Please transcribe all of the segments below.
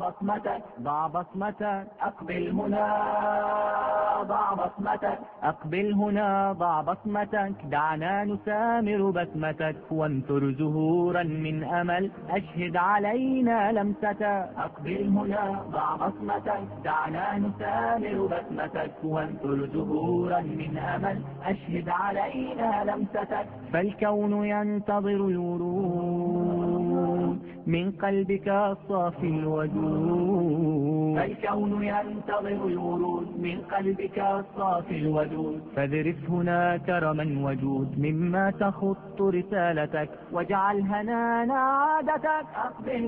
بصمتك ضع بصمتك أقبل هنا ضع بصمتك أقبل هنا ضع بصمتك دعنا نسامر بسمتك وانثر زهورا من أمل أشهد علينا لمستك أقبل هنا ضع بصمتك دعنا نسامر بسمتك وانثر زهورا من أمل أشهد علينا لمستك فالكون ينتظر الورود من قلبك الصافي الودود فالكون ينتظر الورود من قلبك الصافي الودود فاذرف هنا كرما وجود مما تخط رسالتك واجعل هنانا عادتك أقبل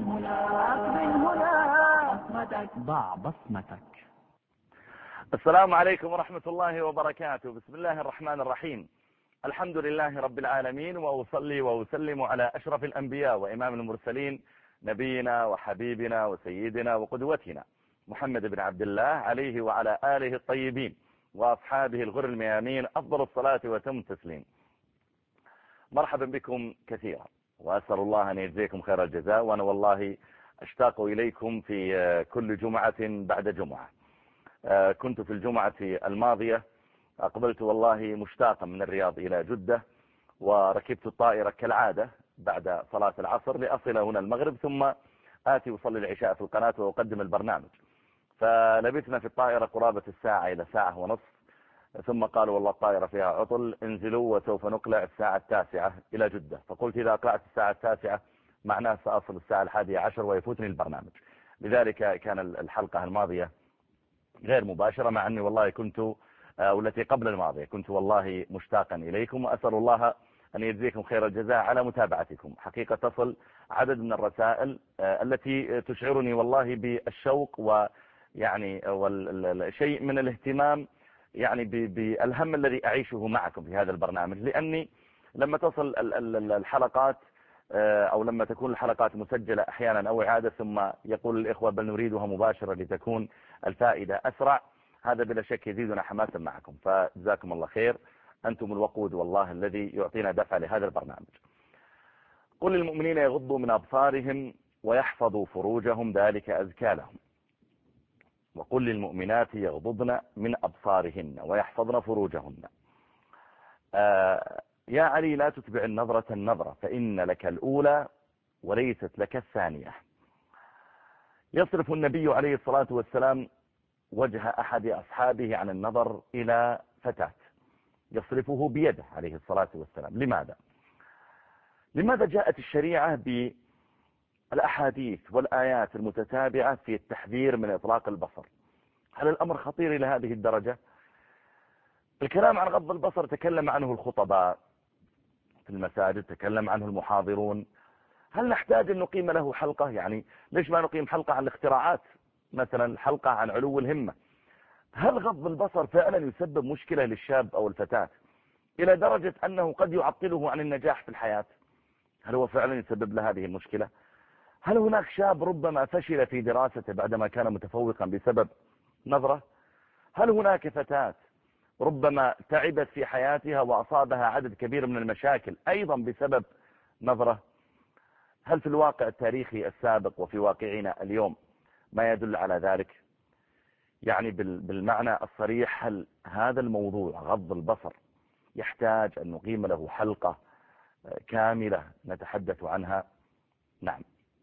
هنا بصمتك ضع بصمتك. السلام عليكم ورحمة الله وبركاته. بسم الله الرحمن الرحيم. الحمد لله رب العالمين، وأصلي وأسلم على أشرف الأنبياء وإمام المرسلين نبينا وحبيبنا وسيدنا وقدوتنا محمد بن عبد الله عليه وعلى آله الطيبين وأصحابه الغر الميامين أفضل الصلاة وتم التسليم. مرحبا بكم كثيرا، وأسأل الله أن يجزيكم خير الجزاء، وأنا والله أشتاق إليكم في كل جمعة بعد جمعة. كنت في الجمعة الماضية أقبلت والله مشتاقا من الرياض إلى جدة، وركبت الطائرة كالعادة بعد صلاة العصر لأصل هنا المغرب، ثم آتي وصلي العشاء في القناة وأقدم البرنامج. فلبثنا في الطائرة قرابة الساعة إلى ساعة ونصف، ثم قالوا والله الطائرة فيها عطل، انزلوا وسوف نقلع الساعة 9 إلى جدة. فقلت إذا أقلعت الساعة 9 معناه سأصل الساعة 11 ويفوتني البرنامج. لذلك كان الحلقة الماضية غير مباشرة، مع أني والله كنت والتي قبل الماضية كنت والله مشتاقا إليكم، وأسأل الله أن يجزيكم خير الجزاء على متابعتكم. حقيقة تصل عدد من الرسائل التي تشعرني والله بالشوق ويعني شيء من الاهتمام يعني بالهم الذي أعيشه معكم في هذا البرنامج، لأني لما تصل الحلقات أو لما تكون الحلقات مسجلة أحيانا أو إعادة، ثم يقول الإخوة بل نريدها مباشرة لتكون الفائدة أسرع، هذا بلا شك يزيدنا حماسا معكم، فجزاكم الله خير، أنتم الوقود والله الذي يعطينا دفع لهذا البرنامج. قل للمؤمنين يغضوا من أبصارهم ويحفظوا فروجهم ذلك أزكى لهم، وقل للمؤمنات يغضضن من أبصارهن ويحفظن فروجهن. يا علي لا تتبع النظرة فإن لك الأولى وليست لك الثانية. يصرف النبي عليه الصلاة والسلام وجه أحد أصحابه عن النظر إلى فتاة، يصرفه بيده عليه الصلاة والسلام. لماذا جاءت الشريعة بالأحاديث والآيات المتتابعة في التحذير من إطلاق البصر؟ هل الأمر خطير إلى هذه الدرجة؟ الكلام عن غض البصر تكلم عنه الخطباء في المساجد، تكلم عنه المحاضرون. هل نحتاج أن نقيم له حلقة؟ يعني ليش ما نقيم حلقة عن الاختراعات مثلا، حلقة عن علو الهمة؟ هل غض البصر فعلا يسبب مشكلة للشاب أو الفتاة إلى درجة أنه قد يعطله عن النجاح في الحياة؟ هل هو فعلا يسبب له هذه المشكلة؟ هل هناك شاب ربما فشل في دراسته بعدما كان متفوقا بسبب نظرة؟ هل هناك فتاة ربما تعبت في حياتها وأصابها عدد كبير من المشاكل أيضا بسبب نظرة؟ هل في الواقع التاريخي السابق وفي واقعنا اليوم ما يدل على ذلك؟ يعني بالمعنى الصريح، هل هذا الموضوع غض البصر يحتاج أن نقيم له حلقة كاملة نتحدث عنها؟ نعم.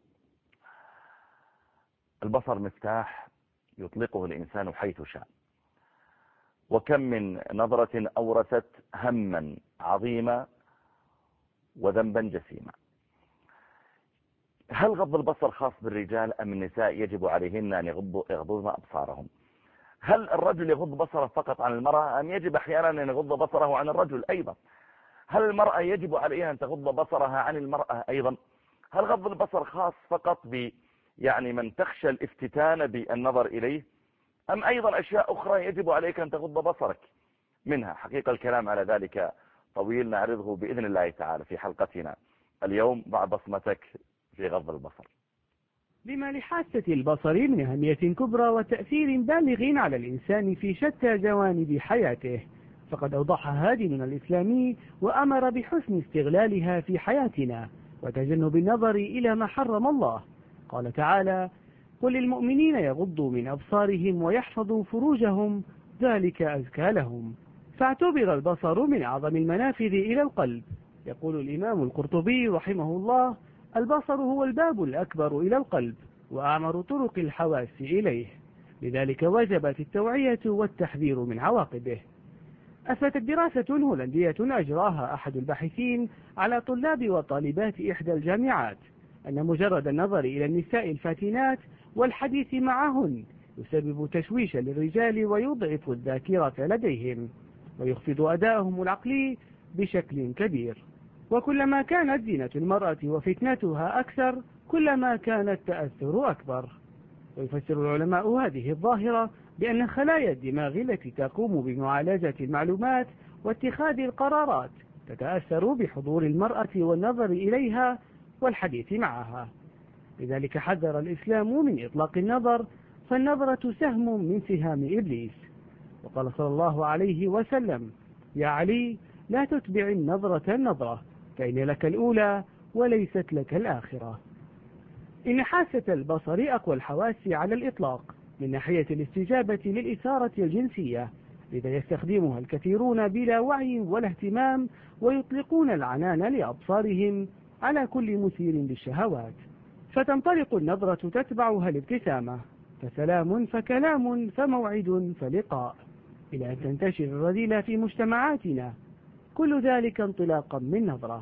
البصر مفتاح يطلقه الإنسان حيث شاء، وكم من نظرة أورثت هما عظيما وذنبا جسيما. هل غض البصر خاص بالرجال أم النساء يجب عليهن أن يغضضن أبصارهم؟ هل الرجل يغض بصره فقط عن المرأة أم يجب أحيانا أن يغض بصره عن الرجل أيضا؟ هل المرأة يجب عليها أن تغض بصرها عن المرأة أيضا؟ هل غض البصر خاص فقط يعني من تخشى الافتتان بالنظر إليه، أم أيضا أشياء أخرى يجب عليك أن تغض بصرك منها؟ حقيقة الكلام على ذلك طويل، نعرضه بإذن الله تعالى في حلقتنا اليوم. ضع بصمتك في غض البصر. بما لحاسة البصر من أهمية كبرى وتأثير بالغ على الإنسان في شتى جوانب حياته، فقد أوضحها ديننا الإسلامي وأمر بحسن استغلالها في حياتنا وتجنب النظر إلى ما حرم الله. قال تعالى: قل للمؤمنين يغضوا من أبصارهم ويحفظوا فروجهم ذلك أزكى لهم. فاعتبر البصر من أعظم المنافذ إلى القلب. يقول الإمام القرطبي رحمه الله: البصر هو الباب الأكبر إلى القلب وأعمر طرق الحواس إليه، لذلك وجبت التوعية والتحذير من عواقبه. أثبتت دراسة هولندية أجراها أحد الباحثين على طلاب وطالبات إحدى الجامعات أن مجرد النظر إلى النساء الفاتنات والحديث معهن يسبب تشويشا للرجال ويضعف الذاكرة لديهم ويخفض أداءهم العقلي بشكل كبير. وكلما كانت زينة المرأة وفتنتها أكثر كلما كان التأثر أكبر. ويفسر العلماء هذه الظاهرة بأن خلايا الدماغ التي تقوم بمعالجة المعلومات واتخاذ القرارات تتأثر بحضور المرأة والنظر إليها والحديث معها. لذلك حذر الإسلام من إطلاق النظر، فالنظرة سهم من سهام إبليس. وقال صلى الله عليه وسلم: يا علي لا تتبع النظرة فإن لك الأولى وليست لك الآخرة. إن حاسة البصر أقوى الحواس على الإطلاق من ناحية الاستجابة للإثارة الجنسية، لذا يستخدمها الكثيرون بلا وعي ولا اهتمام ويطلقون العنان لأبصارهم على كل مثير للشهوات، فتنطلق النظرة تتبعها الابتسامة، فسلام فكلام فموعد فلقاء، إلى أن تنتشر الرذيلة في مجتمعاتنا، كل ذلك انطلاقا من نظرة.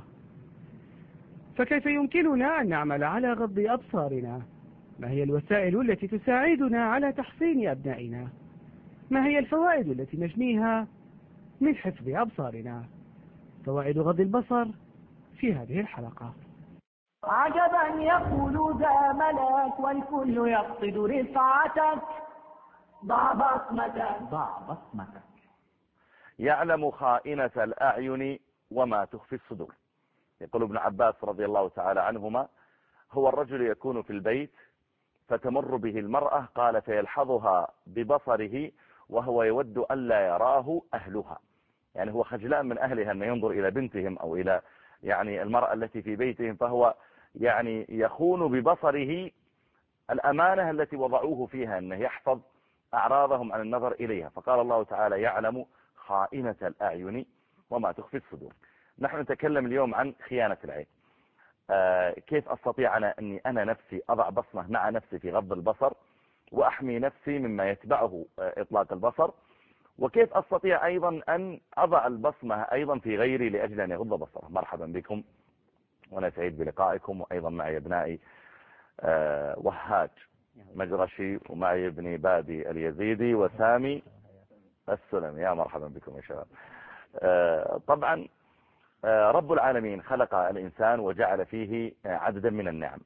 فكيف يمكننا أن نعمل على غض أبصارنا؟ ما هي الوسائل التي تساعدنا على تحصين أبنائنا؟ ما هي الفوائد التي نجنيها من حفظ أبصارنا؟ فوائد غض البصر في هذه الحلقة. عجبا يقول ذا ملاك والكل يقصد رفعتك، ضع بصمتك. يعلم خائنة الأعين وما تخفي الصدور. يقول ابن عباس رضي الله تعالى عنهما: هو الرجل يكون في البيت فتمر به المرأة، قال فيلحظها ببصره وهو يود ألا يراه أهلها، يعني هو خجلان من أهلها أن ينظر إلى بنتهم أو إلى يعني المرأة التي في بيتهم، فهو يعني يخون ببصره الأمانة التي وضعوه فيها أنه يحفظ أعراضهم عن النظر إليها. فقال الله تعالى: يعلم خائنة الأعين وما تخفي الصدور. نحن نتكلم اليوم عن خيانة العين. كيف أستطيع أنا نفسي أضع بصمة مع نفسي في غض البصر وأحمي نفسي مما يتبعه إطلاق البصر، وكيف أستطيع أيضا أن أضع البصمة أيضا في غيري لأجل أن يغض بصره. مرحبا بكم وأنا سعيد بلقائكم، وأيضا معي ابنائي وهاج مجرشي، ومعي ابني بادي اليزيدي وسامي السلمي. يا مرحبا بكم يا شباب. طبعا رب العالمين خلق الإنسان وجعل فيه عددا من النعم.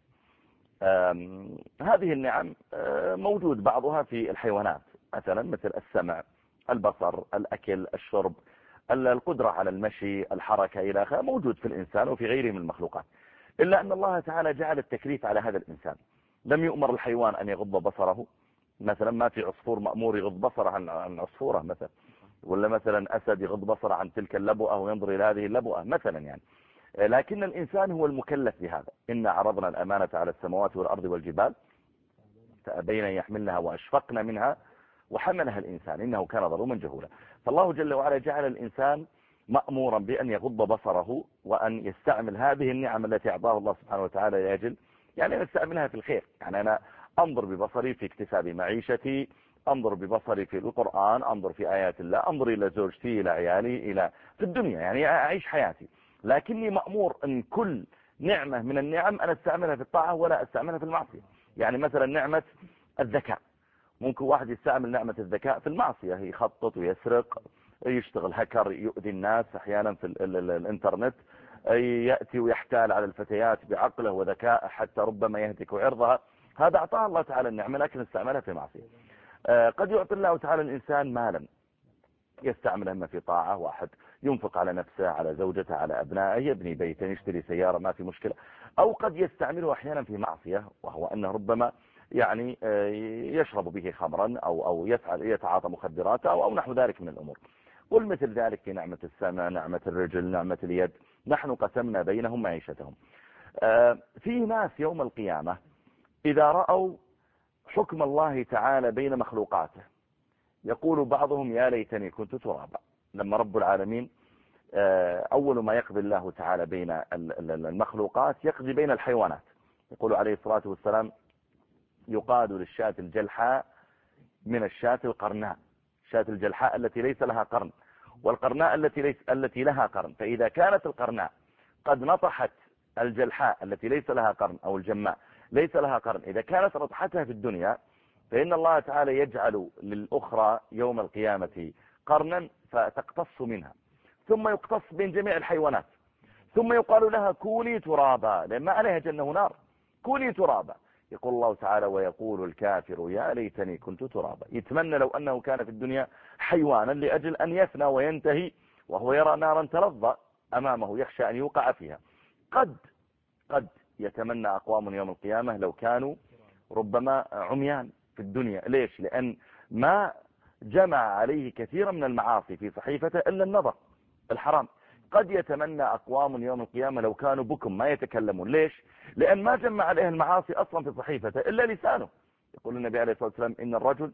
هذه النعم موجود بعضها في الحيوانات، مثلا مثل السمع، البصر، الأكل، الشرب، القدرة على المشي، الحركة إلى آخره، موجود في الإنسان وفي غيره من المخلوقات. إلا أن الله تعالى جعل التكليف على هذا الإنسان. لم يؤمر الحيوان أن يغض بصره، مثلا ما في عصفور مأمور يغض بصره عن عصفورة مثلا، ولا مثلا أسد يغض بصره عن تلك اللبؤة وينظر إلى هذه اللبؤة مثلا يعني. لكن الإنسان هو المكلف بهذا. إنا عرضنا الأمانة على السماوات والأرض والجبال فأبين أن يحملنها وأشفقن منها وحملها الإنسان إنه كان ظلوما جهولا. فالله جل وعلا جعل الإنسان مأمورا بأن يغض بصره وأن يستعمل هذه النعم التي أعطاه الله سبحانه وتعالى لأجل يعني نستعملها في الخير. يعني أنا أنظر ببصري في اكتساب معيشتي، أنظر ببصري في القرآن، أنظر في آيات الله، أنظر إلى زوجتي، إلى عيالي، إلى في الدنيا، يعني أعيش حياتي. لكني مأمور أن كل نعمة من النعم أنا استعملها في الطاعة ولا استعملها في المعصية. يعني مثلا نعمة الذكاء، ممكن واحد يستعمل نعمة الذكاء في المعصية، يخطط ويسرق، يشتغل هكر، يؤذي الناس أحيانا في الانترنت، يأتي ويحتال على الفتيات بعقله وذكاء حتى ربما يهتك عرضها. هذا أعطاه الله تعالى النعمة لكن استعملها في معصية. قد يعطي الله تعالى الإنسان مالا يستعمل إما في طاعة، واحد ينفق على نفسه، على زوجته، على أبنائه، يبني بيتا، يشتري سيارة، ما في مشكلة. أو قد يستعمله أحيانا في معصية، وهو أنه ربما يعني يشرب به خمرا أو يتعاطى مخدرات أو نحو ذلك من الأمور. قل مثل ذلك في نعمة السمع، نعمة الرجل، نعمة اليد، نحن قسمنا بينهم معيشتهم. في ناس يوم القيامة إذا رأوا حكم الله تعالى بين مخلوقاته. يقول بعضهم يا ليتني كنت ترابا. لما رب العالمين أول ما يقضي الله تعالى بين المخلوقات يقضي بين الحيوانات. يقول عليه الصلاة والسلام يقاد للشاة الجلحاء من الشاة القرناء. الشاة الجلحاء التي ليس لها قرن، والقرناء التي لها قرن. فإذا كانت القرناء قد نطحت الجلحاء التي ليس لها قرن، أو الجماء ليس لها قرن، إذا كانت نطحتها في الدنيا فإن الله تعالى يجعل للأخرى يوم القيامة قرنا فتقتص منها، ثم يقتص بين جميع الحيوانات، ثم يقال لها كوني ترابا، لأن ما عليها جنة ونار، كوني ترابا. يقول الله تعالى ويقول الكافر يا ليتني كنت ترابا. يتمنى لو أنه كان في الدنيا حيوانا لأجل أن يفنى وينتهي، وهو يرى نارا تلظى أمامه يخشى أن يوقع فيها. قد يتمنى أقوام يوم القيامة لو كانوا ربما عميان في الدنيا. ليش؟ لأن ما جمع عليه كثيرا من المعاصي في صحيفته إلا النظر الحرام. قد يتمنى أقوام يوم القيامة لو كانوا بكم ما يتكلمون. ليش؟ لأن ما جمع عليه المعاصي أصلا في صحيفته إلا لسانه. يقول النبي عليه الصلاة والسلام إن الرجل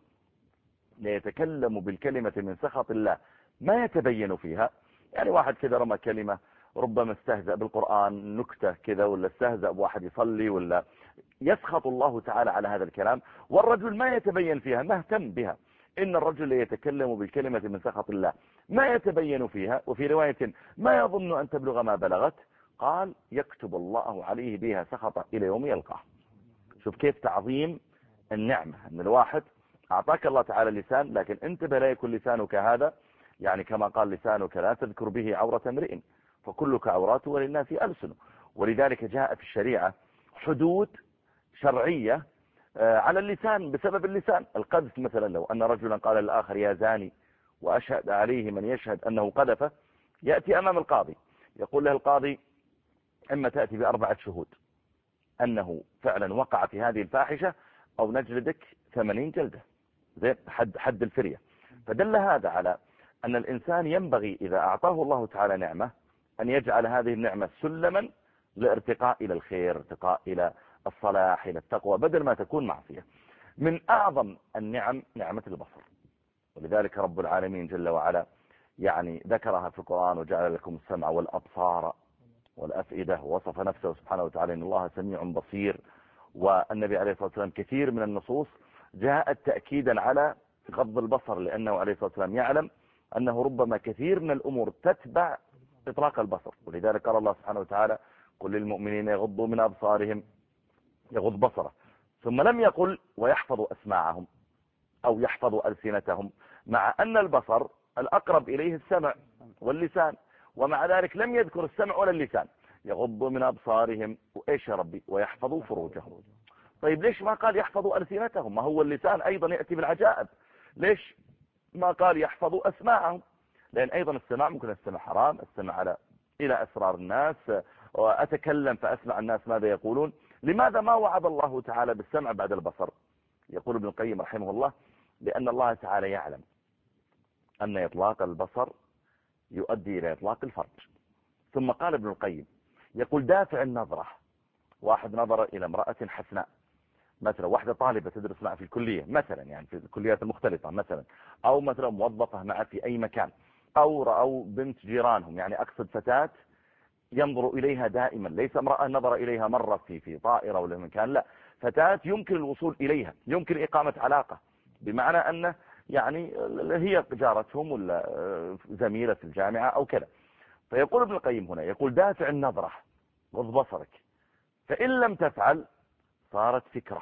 ليتكلم بالكلمة من سخط الله ما يتبين فيها. يعني واحد كذا رمى كلمة، ربما استهزأ بالقرآن نكتة كذا، ولا استهزأ بواحد يصلي، ولا يسخط الله تعالى على هذا الكلام، والرجل ما يتبين فيها، مهتم بها. إن الرجل يتكلم بالكلمة من سخط الله ما يتبين فيها، وفي رواية ما يظن أن تبلغ ما بلغت، قال يكتب الله عليه بها سخطا إلى يوم يلقاه. شوف كيف تعظيم النعمة، أن الواحد أعطاك الله تعالى لسان، لكن انتبه لا يكون لسانك هذا، يعني كما قال لسانك لا تذكر به عورة امرئ فكلك عورات وللناس ألسن. ولذلك جاء في الشريعة حدود شرعية على اللسان بسبب اللسان. القذف مثلا، لو أن رجلا قال للآخر يا زاني وأشهد عليه من يشهد أنه قذفه، يأتي أمام القاضي، يقول له القاضي إما تأتي ب4 شهود أنه فعلا وقع في هذه الفاحشة، أو نجلدك 80 جلدة زي حد الفرية. فدل هذا على أن الإنسان ينبغي إذا أعطاه الله تعالى نعمة أن يجعل هذه النعمة سلما لارتقاء إلى الخير، ارتقاء إلى الصلاح، إلى التقوى، بدل ما تكون معصية. من أعظم النعم نعمة البصر، ولذلك رب العالمين جل وعلا يعني ذكرها في القرآن وجعل لكم السمع والأبصار والأفئدة، ووصف نفسه سبحانه وتعالى إن الله سميع بصير. والنبي عليه الصلاة والسلام كثير من النصوص جاءت تأكيدا على غض البصر، لأنه عليه الصلاة والسلام يعلم أنه ربما كثير من الأمور تتبع إطلاق البصر. ولذلك قال الله سبحانه وتعالى قل للمؤمنين يغضوا من أبصارهم، يغض بصره، ثم لم يقل ويحفظوا أسماعهم أو يحفظوا ألسنتهم، مع أن البصر الأقرب إليه السمع واللسان، ومع ذلك لم يذكر السمع ولا اللسان. يغضوا من أبصارهم وإيش يا ربي ويحفظوا فروجهم. طيب ليش ما قال يحفظوا ألسنتهم؟ ما هو اللسان أيضا يأتي بالعجائب. ليش ما قال يحفظوا أسماعهم؟ لأن أيضا السماع ممكن السمع حرام، السمع إلى أسرار الناس، وأتكلم فأسمع الناس ماذا يقولون. لماذا ما وعد الله تعالى بالسمع بعد البصر؟ يقول ابن القيم رحمه الله لأن الله تعالى يعلم أن إطلاق البصر يؤدي إلى إطلاق الفرج. ثم قال ابن القيم يقول دافع النظرة، واحد نظر إلى امرأة حسناء مثلا، واحدة طالبة تدرس معه في الكلية مثلا، يعني في الكليات المختلفة مثلا، أو مثلا موظفة معه في أي مكان، أو رأوا بنت جيرانهم، يعني أقصد فتاة ينظر إليها دائما، ليس امرأة نظر إليها مرة في طائرة ولا مكان، لا، فتاة يمكن الوصول إليها، يمكن إقامة علاقة، بمعنى أنه يعني هي جارتهم ولا زميلة في الجامعة أو كذا. فيقول ابن القيم هنا يقول دافع النظرة غض بصرك، فإن لم تفعل صارت فكرة،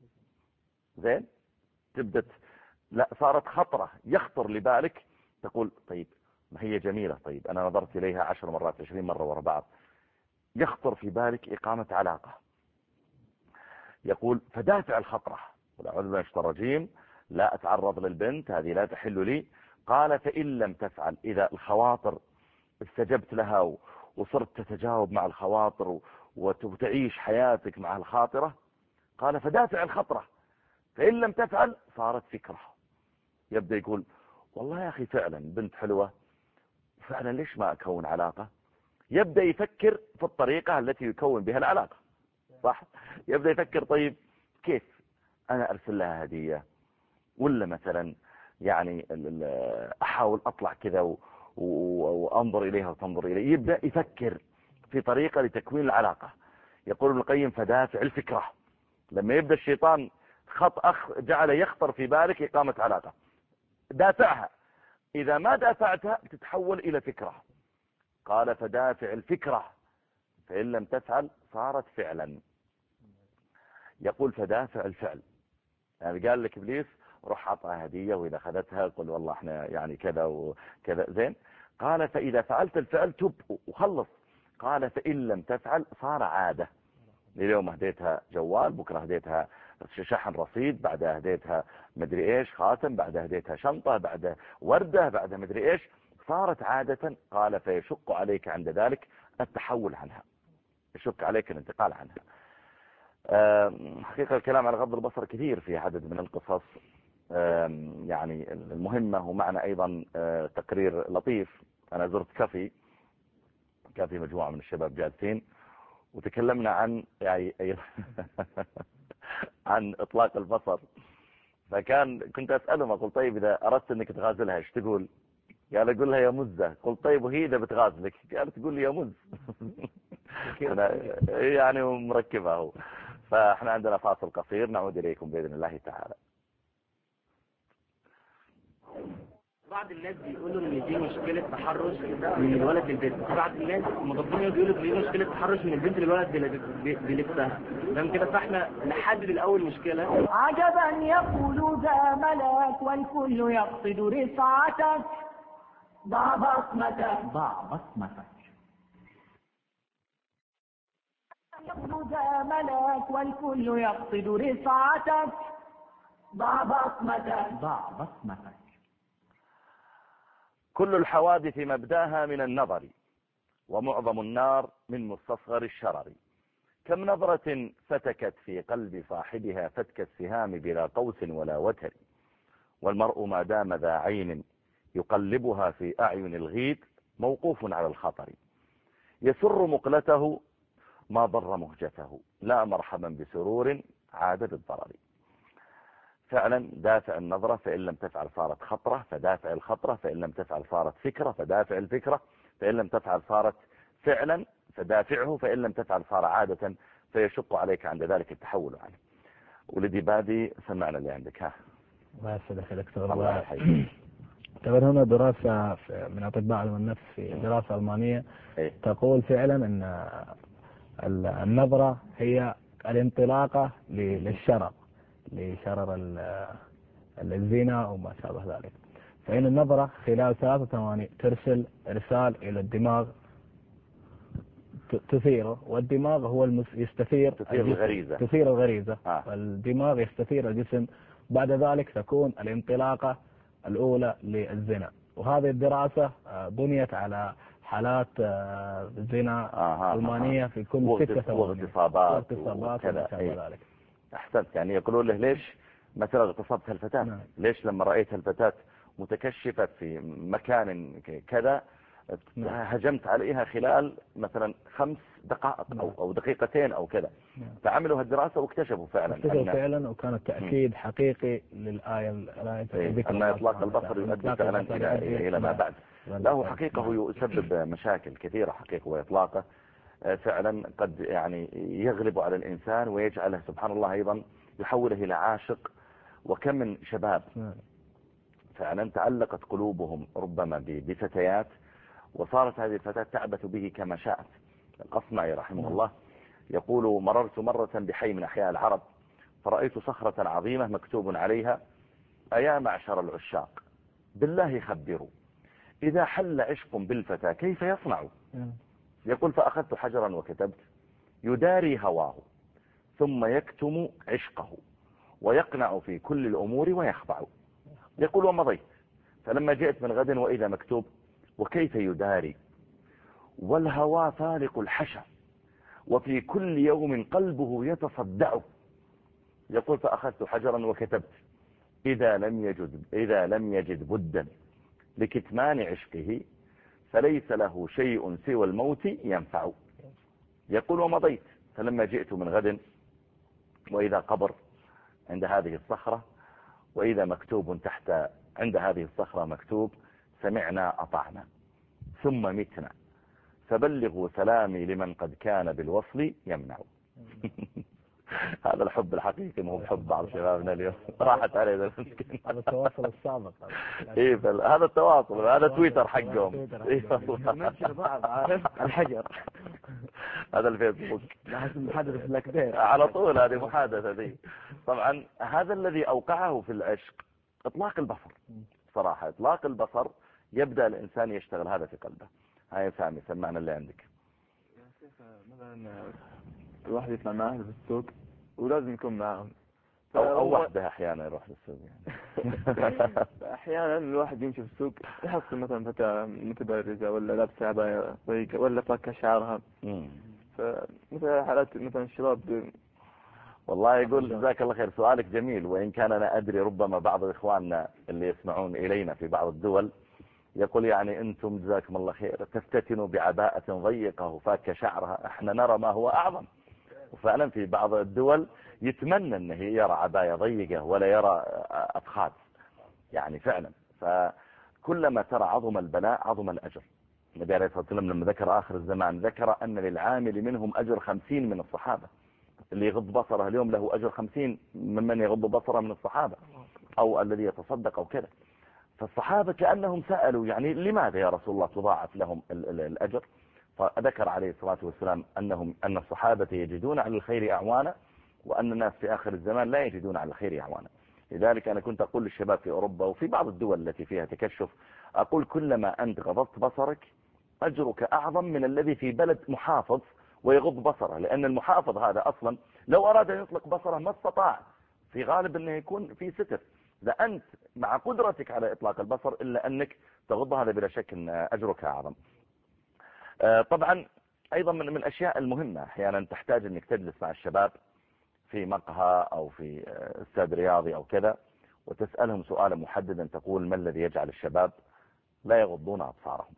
زين، تبدأ لا صارت خطرة، يخطر لبالك، تقول طيب ما هي جميلة، طيب أنا نظرت إليها 10 مرات 20 مرة ورا بعض، يخطر في بالك إقامة علاقة. يقول فدافع الخطرة، والأعوذ بالله من الشيطان الرجيم، لا أتعرض للبنت هذه، لا تحل لي. قال فإن لم تفعل، إذا الخواطر استجبت لها وصرت تتجاوب مع الخواطر وتعيش حياتك مع الخاطرة، قال فدافع الخطرة، فإن لم تفعل صارت فكرة. يبدأ يقول والله يا أخي فعلا بنت حلوة، فعلا ليش ما أكون علاقة؟ يبدأ يفكر في الطريقة التي يكون بها العلاقة، صح؟ يبدأ يفكر طيب كيف أنا أرسل لها هدية، ولا مثلا يعني أحاول أطلع كذا وأنظر إليها وتنظر إلي. يبدأ يفكر في طريقة لتكوين العلاقة. يقول ابن القيم فدافع الفكرة. لما يبدأ الشيطان جعل يخطر في بالك إقامة علاقة، دافعها. إذا ما دافعتها تتحول إلى فكرة. قال فدافع الفكرة، فإن لم تفعل صارت فعلا. يقول فدافع الفعل، يعني قال لك إبليس روح عطها هدية، وإذا أخذتها قل والله احنا يعني كذا وكذا زين. قال فإذا فعلت الفعل تب وخلص. قال فإن لم تفعل صار عادة. اليوم هديتها جوال، بكرة هديتها شحن رصيد، بعدها هديتها مدري ايش خاتم، بعدها هديتها شنطة، بعدها وردة، بعدها مدري ايش، صارت عادة. قال فيشق عليك عند ذلك التحول عنها، يشق عليك الانتقال عنها. حقيقة الكلام على غض البصر كثير في عدد من القصص يعني المهمة، ومعنا ايضا تقرير لطيف. انا زرت كافي مجموعة من الشباب جالسين، وتكلمنا عن يعني عن اطلاق البصر. كنت اسألهم، اقول طيب اذا اردت انك تغازلها ايش تقول؟ قال اقول لها يا مزة. قلت طيب وهي اذا بتغازلك؟ قال تقول لي يا مز. يعني مركبه هو. فاحنا عندنا فاصل قصير، نعود اليكم باذن الله تعالى. بعض الناس بيقولوا ان دي مشكلة تحرش من الولد للبنت، بعض الناس مضادين بيقولوا ان دي مشكلة تحرش من البنت للولد بلبسها. تمام كده؟ فاحنا نحدد الاول مشكلة. عجبا يقول ذا ملاك والكل يقصد رفعتك، ضع بصمتك ضع بصمتك. يقول ذا ملاك والكل يقصد رفعتك، ضع بصمتك ضع بصمتك. كل الحوادث مبداها من النظر، ومعظم النار من مستصغر الشرر. كم نظرة فتكت في قلب صاحبها فتك السهام بلا قوس ولا وتر. والمرء ما دام ذا عين يقلبها في أعين الغيث موقوف على الخطر. يسر مقلته ما ضر مهجته، لا مرحبا بسرور عاد بالضرر. فعلا دافع النظرة، فإن لم تفعل صارت خطرة، فدافع الخطرة، فإن لم تفعل صارت فكرة، فدافع الفكرة، فإن لم تفعل صارت فعلا، فدافعه، فإن لم تفعل صار عادة، فيشق عليك عند ذلك التحول عنه. ولدي بادي سمعنا اللي عندك. ها الله يسعدك دكتور. الله يحييك. تعتبر هنا دراسة من أطباء علم النفس في دراسة ألمانية تقول فعلا أن النظرة هي الانطلاقة للشرر، لشرر الزنا وما شابه ذلك. فإن النظرة خلال 3 ثواني ترسل إرسال إلى الدماغ تثيره، والدماغ هو يستثير الغريزة، تثير الغريزة. والدماغ يستثير الجسم. بعد ذلك تكون الانطلاقة الأولى للزنا. وهذه الدراسة بنيت على حالات زنا ألمانية في كل 6 ثواني، واغتصابات وكذا ذلك. أحسنت. يعني يقولون له ليش مثلا اغتصبت الفتاة؟ نعم. ليش لما رأيت الفتاة متكشفة في مكان كذا هجمت عليها خلال مثلا 5 دقائق أو دقيقتين أو كذا. فعملوا هالدراسة واكتشفوا فعلا وكان تأكيد حقيقي للآية أن إطلاق البصر يؤدي فعلا إلى ما بعد. له حقيقة هو يسبب مشاكل كثيرة حقيقة، وإطلاقه فعلا قد يعني يغلب على الإنسان ويجعله سبحان الله أيضا يحوله إلى عاشق. وكم من شباب فعلا تعلقت قلوبهم ربما بفتيات، وصارت هذه الفتاة تعبث به كما شاءت. الأصمعي رحمه الله يقول مررت مرة بحي من أحياء العرب فرأيت صخرة عظيمة مكتوب عليها أيا معشر العشاق بالله خبروا إذا حل عشق بالفتاة كيف يصنع. يقول فأخذت حجرا وكتبت يداري هواه ثم يكتم عشقه ويقنع في كل الأمور ويخضع. يقول ومضيت، فلما جئت من غد وإذا مكتوب وكيف يداري والهوى فالق الحشا وفي كل يوم قلبه يتصدع. يقول فأخذت حجرا وكتبت إذا لم يجد بدا لكتمان عشقه فليس له شيء سوى الموت ينفع. يقول ومضيت، فلما جئت من غد وإذا قبر عند هذه الصخرة، وإذا مكتوب تحت عند هذه الصخرة مكتوب سمعنا أطعنا ثم متنا فبلغوا سلامي لمن قد كان بالوصل يمنع. هذا الحب الحقيقي، مو بحب بعض شبابنا اليوم راحت عليه ذا المسكين. هذا التواصل السابق. إيه هذا التواصل، هذا تويتر حقهم. ننشر بعض على الحجر. هذا الفيسبوك محادثة الأكبر على طول، هذه محادثة دي. طبعا هذا الذي أوقعه في العشق إطلاق البصر. صراحة إطلاق البصر يبدأ الإنسان يشتغل هذا في قلبه. هاي سامي سمعنا اللي عندك. يا شيخ مثلا الواحد يطلع مع أهله في السوق ولازم يكون معهم، أو وحده أحيانا يروح للسوق يعني. أحيانا الواحد يمشي في السوق يحصل مثلا فتاة متبرجة ولا لابسة عباية ضيقة ولا فاكة شعرها، فمثلا حالات مثلا الشباب. والله يقول جزاك الله خير، سؤالك جميل، وإن كان أنا أدري ربما بعض إخواننا اللي يسمعون إلينا في بعض الدول يقول يعني أنتم جزاكم الله خير تفتتنوا بعباءة ضيقة وفاك شعرها، احنا نرى ما هو أعظم. وفعلا في بعض الدول يتمنى أنه يرى عباية ضيقة ولا يرى أفخاذ، يعني فعلا. فكلما ترى عظم البلاء عظم الأجر. النبي عليه الصلاة والسلام لما ذكر آخر الزمان ذكر أن للعامل منهم أجر 50 من الصحابة. اللي يغض بصره اليوم له أجر 50 ممن يغض بصره من الصحابة أو الذي يتصدق أو كذا. فالصحابة كأنهم سألوا يعني لماذا يا رسول الله تضاعف لهم الأجر؟ فذكر عليه الصلاة والسلام أن الصحابة يجدون على الخير أعوانا، وأن الناس في آخر الزمان لا يجدون على الخير أعوانا. لذلك أنا كنت أقول للشباب في أوروبا وفي بعض الدول التي فيها تكشف، أقول كلما أنت غضضت بصرك أجرك أعظم من الذي في بلد محافظ ويغض بصره، لأن المحافظ هذا أصلا لو أراد أن يطلق بصره ما استطاع، في غالب أنه يكون في ستر. إذا أنت مع قدرتك على إطلاق البصر إلا أنك تغض، هذا بلا شك أن أجرك أعظم. طبعا أيضا من الأشياء المهمة أحيانا تحتاج أنك تجلس مع الشباب في مقهى أو في استاد رياضي أو كذا وتسألهم سؤالا محددا، تقول ما الذي يجعل الشباب لا يغضون أبصارهم؟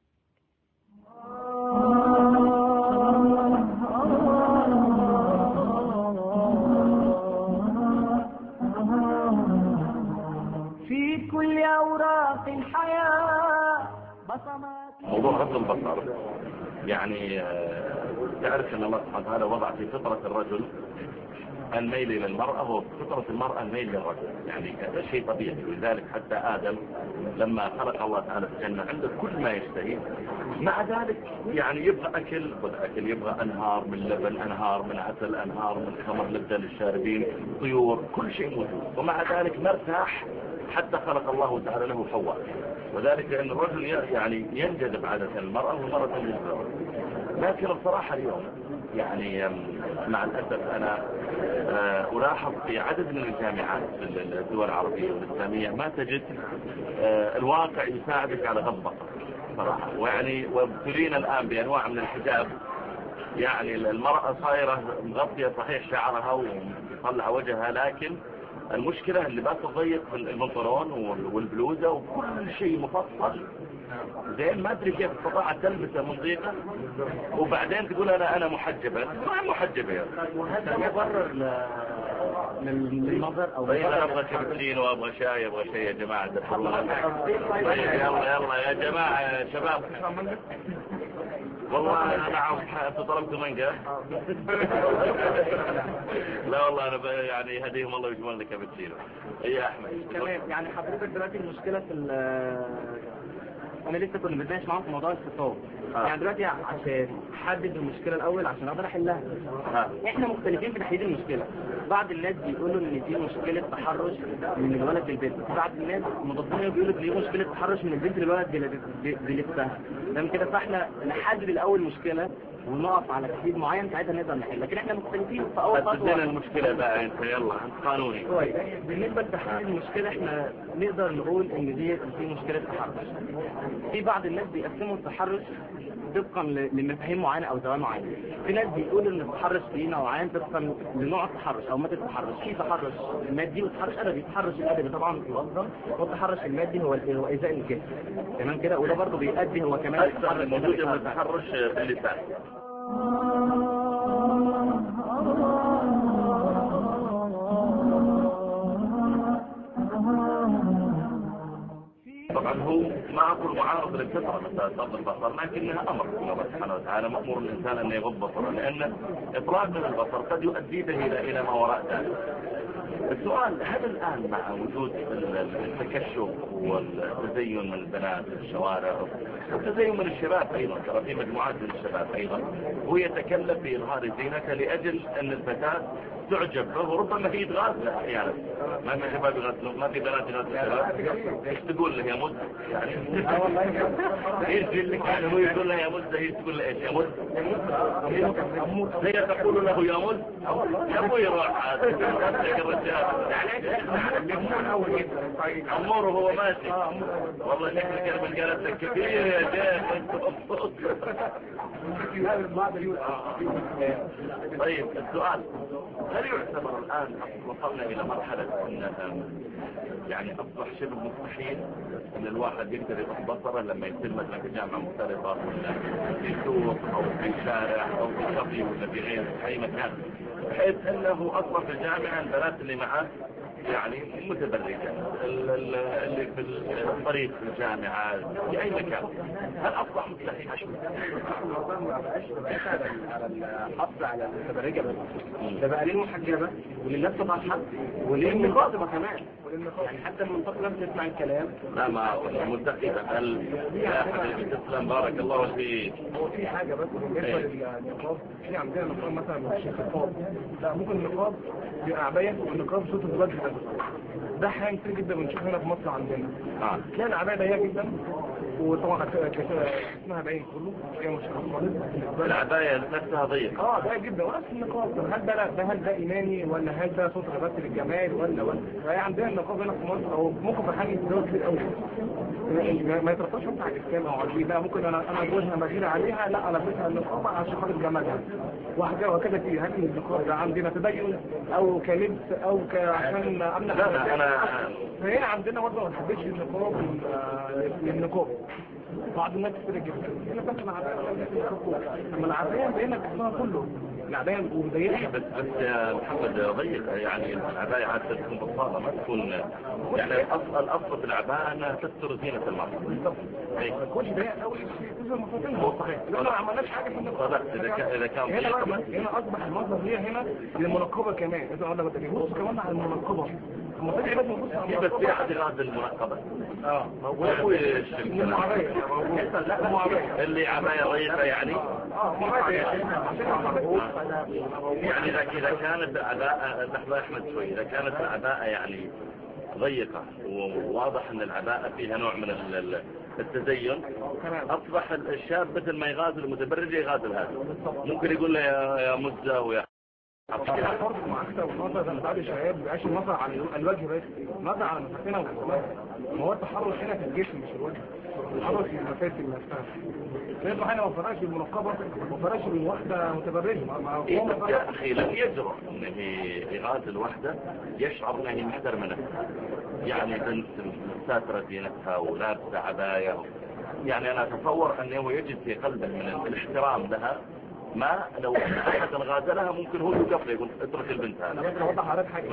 في كل أوراق الحياة بصمات. موضوع غض البصر يعني تعرف أن الله سبحانه وتعالى وضع في فطرة الرجل الميل إلى المرأة، وفطرة المرأة الميل للرجل، يعني هذا شيء طبيعي. ولذلك حتى آدم لما خلق الله تعالى في الجنة عنده كل ما يشتهي، مع ذلك يعني يبغى أكل، يبغى أنهار من لبن، أنهار من عسل، أنهار من خمر لذة للشاربين، طيور، كل شيء موجود، ومع ذلك مرتاح حتى خلق الله تعالى له حواء. وذلك لأن الرجل يعني ينجذب عادة المرأة والمرأة تنجذب الرجل. لكن بصراحة اليوم يعني مع الأسف أنا ألاحظ في عدد من الجامعات في الدول العربية والإسلامية ما تجد الواقع يساعدك على غض بصرك صراحة. ويعني وابتلينا الآن بأنواع من الحجاب، يعني المرأة صايرة مغطية صحيح شعرها ومطلع وجهها، لكن المشكلة اللباس الضيق في البنطلون والبلوزة وكل شيء مفصل زين، ما ادري كيف استطاعت تلبسه من ضيقه وبعدين تقول انا محجبه. ما محجبه يا اخي، وهذا مبرر للنظر او انا ابغى كابتشين وابغى شاي ابغى شيء يا جماعه دخلونا. يلا يا جماعه يا شباب، والله انا عاوز انت طلبت مانجا. لا والله انا يعني يهديهم الله ويجمل لك كابتشينو. يا احمد تمام. يعني حضرتك دلوقتي المشكله في انا لسه كنا بنتناقش معاهم في موضوع الخطاب. يعني دلوقتي عشان احدد المشكله الاول عشان اقدر احلها، احنا مختلفين في تحديد المشكله. بعض الناس بيقولوا ان في مشكله تحرش من الولد للبنت، بعض الناس مضادين بيقولوا ان في مشكله تحرش من البنت للولد بلبسها. تمام كده، فاحنا نحدد الاول مشكله ونقف على تحديد معين، ساعتها نقدر نحل. لكن احنا مختلفين في اول خطوه. حددنا المشكله بقى انت، يلا انت قانوني. كويس. بالنسبه لتحديد المشكله احنا نقدر نقول ان دي في مشكله تحرش. في بعض الناس بيقسموا التحرش طبقا لمفاهيم معينه او زوايا معينه. في ناس بيقولوا ان التحرش فيه نوعين طبقا لنوع التحرش او ماده التحرش. في تحرش مادي وتحرش ادبي. التحرش الادبي طبعا يفضل، والتحرش المادي هو ايذاء الجسم. تمام كده، وده برضه بيؤدي هو كمان اكثر موجود من التحرش في اللسان. طبعا هو ما أقول معارض للفطرة مثلا غض البصر، لكنها أمر من الله سبحانه وتعالى مأمور الإنسان أن يغض بصره، لأن إطلاق البصر قد يؤدي به إلى ما وراء ذلك. السؤال هل الآن مع وجود التكشف والتزين من البنات في الشوارع والتزين من الشباب أيضا، ترى في مجموعات من الشباب أيضا هو يتكلف بإظهار زينته لأجل أن الفتاة تعجب به، وربما هي تغازله أحيانا. ما في شباب يغازلون، ما في بنات يغازلون. ايش تقول له يا مز؟ يعني يجي لك يعني هو يقول له يا مز، هي تقول له ايش يا مز؟ هي تقول له يا مز يا ابوي روح عمور وهو ماشي. والله شكلك من قالتك كثير يا شيخ انت مبسوط. طيب السؤال، هل يعتبر الآن وصلنا إلى مرحلة أن يعني أصبح شبه مستحيل أن الواحد يقدر يروح بصره لما يصير مثلا في جامعة مختلطة ولا في سوق أو في شارع أو في كافي ولا في غير أي مكان، بحيث أنه أصلا في الجامعة البنات اللي معه يعني متبرجة، اللي في الطريق في الجامعة في أي مكان، هل أصبح مستحيل؟ على الحصر على المتبرجة بس، ده بقى ليه محجبة وللناس طبعا وللنقاطبة كمان، يعني حتى المنطقة لم تسمع الكلام. لا ما مستحيل. هل يا حبيبي تسلم بارك الله فيك. هو في حاجة بس بالنسبة للنقاب، في عندنا نقاب مثلا مش النقاب، لا ممكن النقاب بأعباية والنقاب صوت الوجه ده احيانا كتير جدا بنشوف هنا في مصر عندنا. تلاقي العباية ضيقة جدا، وطبعا اسمها باين كله هي مشكلة خالص. العباية نفسها ضيقة. ضيقة جدا. ونفس النقاب، هل ده إيماني ولا هل ده صوت بس للجمال ولا فهي عندنا النقاب هنا في مصر، او ممكن في حاجة دول كتير قوي ما يترفضش مثلا على الإسلام او على الدين. لا ممكن انا جوزها مغيرة عليها، لا انا لبسها النقاب عشان خاطر جمالها وهكذا كتير. هل النقاب ده عندنا تدين او كلبس او عشان امنع؟ لا انا فهنا عندنا برضه ما نحبش النقاب للنقاب. بعض الناس كتير جدا هنا بس اما العباية بينا كسرها كله، العباية وضيقة. بس يا محمد ضيق، يعني العباية عادة تكون بطالة ما تكون يعني الأصل في العباية أنها تستر زينة المرأة. كل ضيق قوي تظهر مفاتنها. هو صحيح لا ما عملناش حاجة في النقاب. إذا كان هنا أصبح المنظر ليها هنا للمنقبة كمان. إذا قلنا بص كمان على المنقبة، المفروض لازم نبص على المنقبة. بس في أحد غاز المنقبة اللي عباية ضيقة يعني يعني إذا كانت العباءة، لحظة يا أحمد شوي، إذا كانت العباءة يعني ضيقة وواضح أن العباءة فيها نوع من التزين، أصبح الشاب مثل ما يغازل المتبرج يغازل هذا، ممكن يقول له يا مزة ويا فرق معاكسة والنظر زي بعض الشباب بيعيش النظر على الوجه بس، نظر على المفاتنة والمفاتنة. ما هو التحرش هنا في الجسم مش الوجه، التحرش في المفاتن نفسها. لأنه حاجة ما فرقش بالمنقبة، ما فرقش بالواحدة متبرجة. يا أخي لم يجرؤ أنه يغازل واحدة يشعر أنه محترمة نفسها، يعني بنت ساترة زينتها ولابسة عباية، يعني أنا أتصور أنه يجد في قلبه من الاحترام لها ما لو أحد غازلها ممكن هو يقف يقول اترك البنت هذا. أنا أوضح عليك حاجة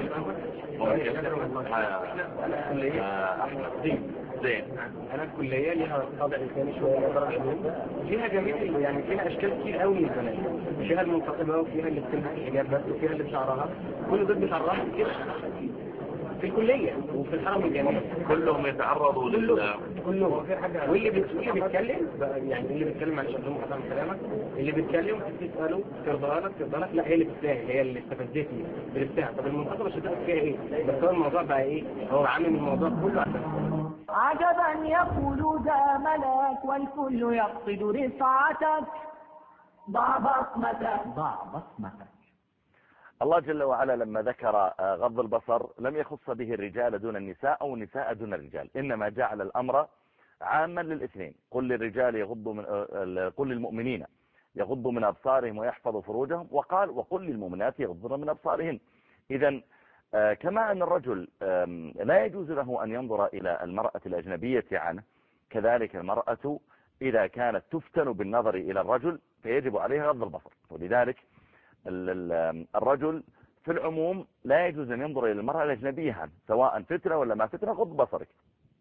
زين. أنا الكلية لها طابع إنساني شوية درجة فيها جميع يعني فيها أشكال كتير قوي من البنات، فيها المنتقبة وفيها اللي بتلبس الحجاب بس وفيها اللي بشعرها، كل دول بيتعرضوا كده في الكلية وفي الحرم الجامعي كلهم يتعرضوا كلهم في حاجة. واللي بيتكلم يعني اللي بيتكلم عن شغلهم حسن كلامك، اللي بيتكلم تسأله ترضى لك، لا هي اللي بتستاهل، هي اللي استفزتني بتستاهل. طب المنطقة مش هتاخد فيها ايه؟ بس هو الموضوع بقى ايه؟ هو عامل الموضوع كله عجبا يقول ذا ملاك والكل يقصد رفعتك، ضع بصمتك. الله جل وعلا لما ذكر غض البصر لم يخص به الرجال دون النساء أو النساء دون الرجال، إنما جعل الأمر عاما للاثنين. قل للرجال يغضوا قل للمؤمنين يغضوا من أبصارهم ويحفظوا فروجهم، وقال وقل للمؤمنات يغضن من أبصارهن. إذن كما أن الرجل لا يجوز له أن ينظر إلى المرأة الأجنبية عنه، كذلك المرأة إذا كانت تفتن بالنظر إلى الرجل فيجب عليها غض البصر. ولذلك الرجل في العموم لا يجوز أن ينظر إلى المرأة الأجنبية عنه، سواء فتنة ولا ما فتنة، غض بصرك.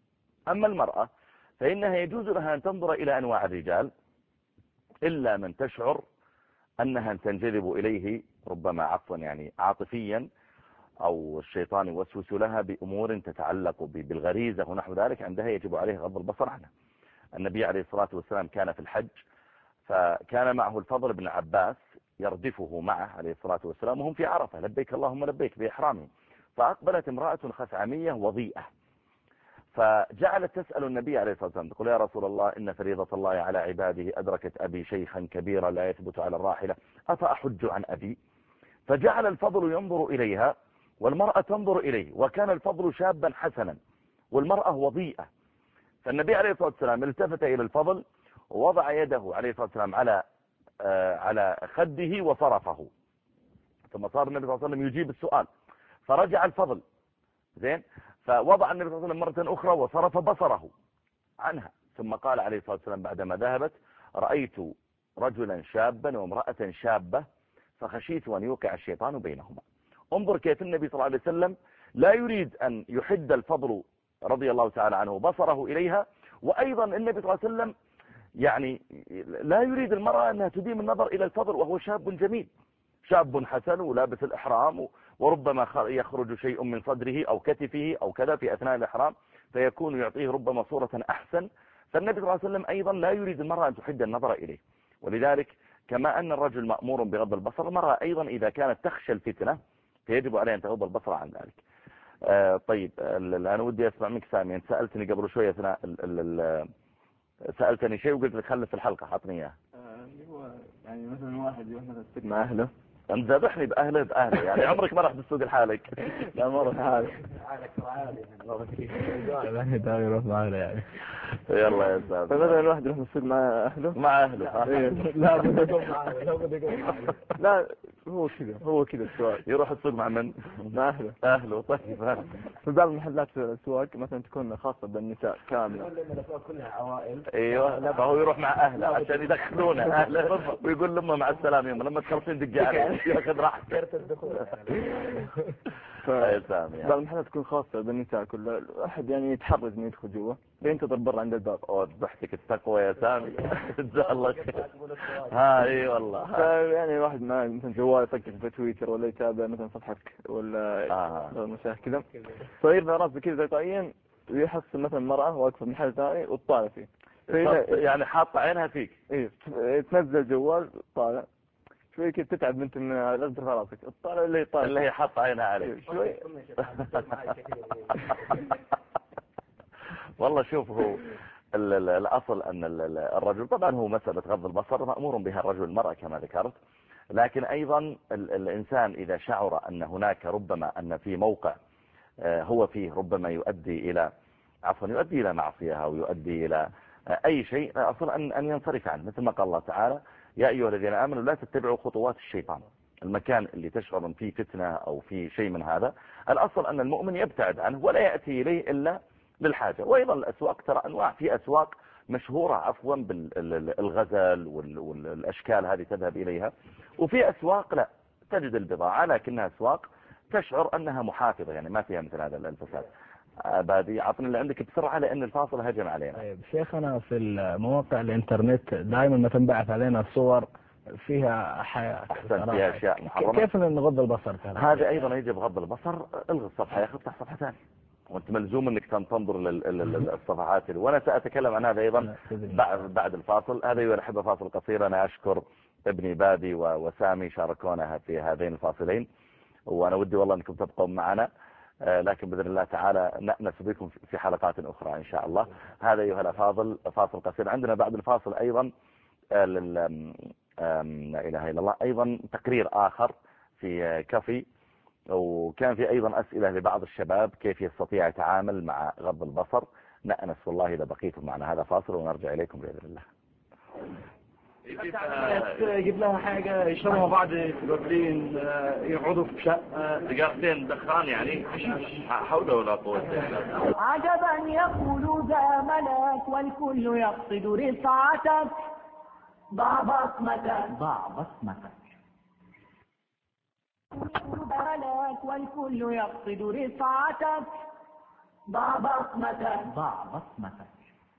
أما المرأة فإنها يجوز لها أن تنظر إلى أنواع الرجال إلا من تشعر أنها تنجذب إليه ربما عفوا يعني عاطفيا، أو الشيطان يوسوس لها بأمور تتعلق بالغريزة ونحو ذلك، عندها يجب عليه غض البصر عنها. النبي عليه الصلاة والسلام كان في الحج، فكان معه الفضل بن عباس يردفه معه عليه الصلاة والسلام وهم في عرفة لبيك اللهم لبيك بإحرامهم، فأقبلت امرأة خثعمية وضيئة فجعلت تسأل النبي عليه الصلاة والسلام تقول يا رسول الله إن فريضة الله على عباده أدركت أبي شيخا كبيرا لا يثبت على الراحلة أفأحج عن أبي؟ فجعل الفضل ينظر إليها والمرأة تنظر إليه، وكان الفضل شابا حسنا والمرأة وضيئة. فالنبي عليه الصلاة والسلام التفت إلى الفضل ووضع يده عليه الصلاة والسلام على خده وصرفه، ثم صار النبي صلى الله عليه وسلم يجيب السؤال فرجع الفضل زين، فوضع النبي صلى الله عليه وسلم مرة أخرى وصرف بصره عنها، ثم قال عليه الصلاة والسلام بعدما ذهبت رأيت رجلا شابا وامرأة شابة فخشيت أن يوقع الشيطان بينهما. انظر كيف النبي صلى الله عليه وسلم لا يريد أن يحد الفضل رضي الله تعالى عنه بصره إليها، وأيضا النبي صلى الله عليه وسلم يعني لا يريد المرأة أنها تديم النظر إلى الفضل وهو شاب جميل، شاب حسن ولابس الإحرام وربما يخرج شيء من صدره أو كتفه أو كذا في أثناء الإحرام فيكون يعطيه ربما صورة أحسن. فالنبي صلى الله عليه وسلم أيضا لا يريد المرأة أن تحد النظر إليه، ولذلك كما أن الرجل مأمور بغض البصر، المرأة أيضا إذا كانت تخشى الفتنة فيجب عليها أن تغض البصر عن ذلك. طيب أنا ودي أسمع منك سامي، أنت سألتني قبل شوية أثناء سألتني شيء وقلت لك خلف في الحلقة حطني إياه. هو يعني مثلا واحد يروح مثلا السوق مع أهله، أنت ذبحني بأهله يعني عمرك ما رحت السوق لحالك؟ لا ما رحت حالك يروح مع أهله يعني. يلا يا أستاذ. فمثلا الواحد يروح السوق مع أهله لا بد يكون مع أهله. لا هو كذا السؤال يروح السوق مع من؟ مع أهله. طيب في بعض المحلات الأسواق مثلا تكون خاصة بالنساء كاملة كلها عوائل. ايوه فهو يروح مع أهله عشان يدخلونه أهله ويقول لهم مع السلامة لما تخلصين دق عليه ياخذ راحته كرت الدخول. بعض المحلات تكون خاصة بالنساء كلها، الواحد يعني يتحرج من يدخل جوا فينتظر برا عند الباب. ضحكك التقوى يا سامي جزاه الله خير. اي والله يعني واحد ما مثلا جوال يطقط في تويتر ولا يتابع مثلا صفحتك ولا مشاهد كذا فيرفع راسه كذا تلقائيا ويحصل مثلا مرأة واقفة محل ثاني وتطالع فيه يعني حاطة عينها فيك. ايه تنزل جوال طالع شوي كده تتعب انت من لازم ترفع راسك الطالع اللي يطالع اللي هي حاطة عينها عليك شوي. والله شوف هو الأصل أن الرجل طبعا هو مسألة غض البصر مأمور بها الرجل والمرأة كما ذكرت، لكن أيضا الإنسان إذا شعر أن هناك ربما أن في موقع هو فيه ربما يؤدي إلى معصية أو يؤدي إلى أي شيء، أصل أن ينصرف عنه، مثل ما قال الله تعالى يا أيها الذين آمنوا لا تتبعوا خطوات الشيطان. المكان اللي تشعر فيه فتنة أو فيه شيء من هذا الأصل أن المؤمن يبتعد عنه ولا يأتي إليه إلا للحاجة. وأيضا الأسواق ترى أنواع، في أسواق مشهورة عفوا بالغزل والأشكال هذه تذهب إليها، وفي أسواق لا تجد البضاعة لكنها أسواق تشعر أنها محافظة يعني ما فيها مثل هذا الفساد. بادي عطني اللي عندك بسرعة لأن الفاصل هجم علينا. طيب شيخنا في المواقع الانترنت دائما ما تنبعث علينا صور فيها أحسن فيها أشياء محرمة، كيف نغض البصر؟ هذا أيضا يجب غض البصر. الغي الصفحة يا أخي افتح صفحة ثانية وانت ملزوم انك تنظر للصفحات وانا سأتكلم عن هذا ايضا بعد الفاصل. هذا ايها الاحبه فاصل قصير. انا اشكر ابني بادي وسامي شاركونا في هذين الفاصلين، وانا ودي والله انكم تبقوا معنا، لكن باذن الله تعالى نأنس بكم في حلقات اخرى ان شاء الله. هذا ايها الافاضل فاصل قصير. عندنا بعد الفاصل ايضا لا اله الا الله ايضا تقرير اخر في كافي، وكان في أيضا أسئلة لبعض الشباب كيف يستطيع يتعامل مع غض البصر. نأنس والله إذا بقيتم معنا. هذا فاصل ونرجع إليكم بإذن الله. يجيب لها حاجة يشربوا بعض سيجارتين يقعدوا في شقة سيجارتين دخان يعني حول ولا قوة إلا بالله. عجبا يقول ذا ملاك والكل يقصد رفعتك ضع بصمتك ملك والكل يقصد رفعتك ضع بصمتك.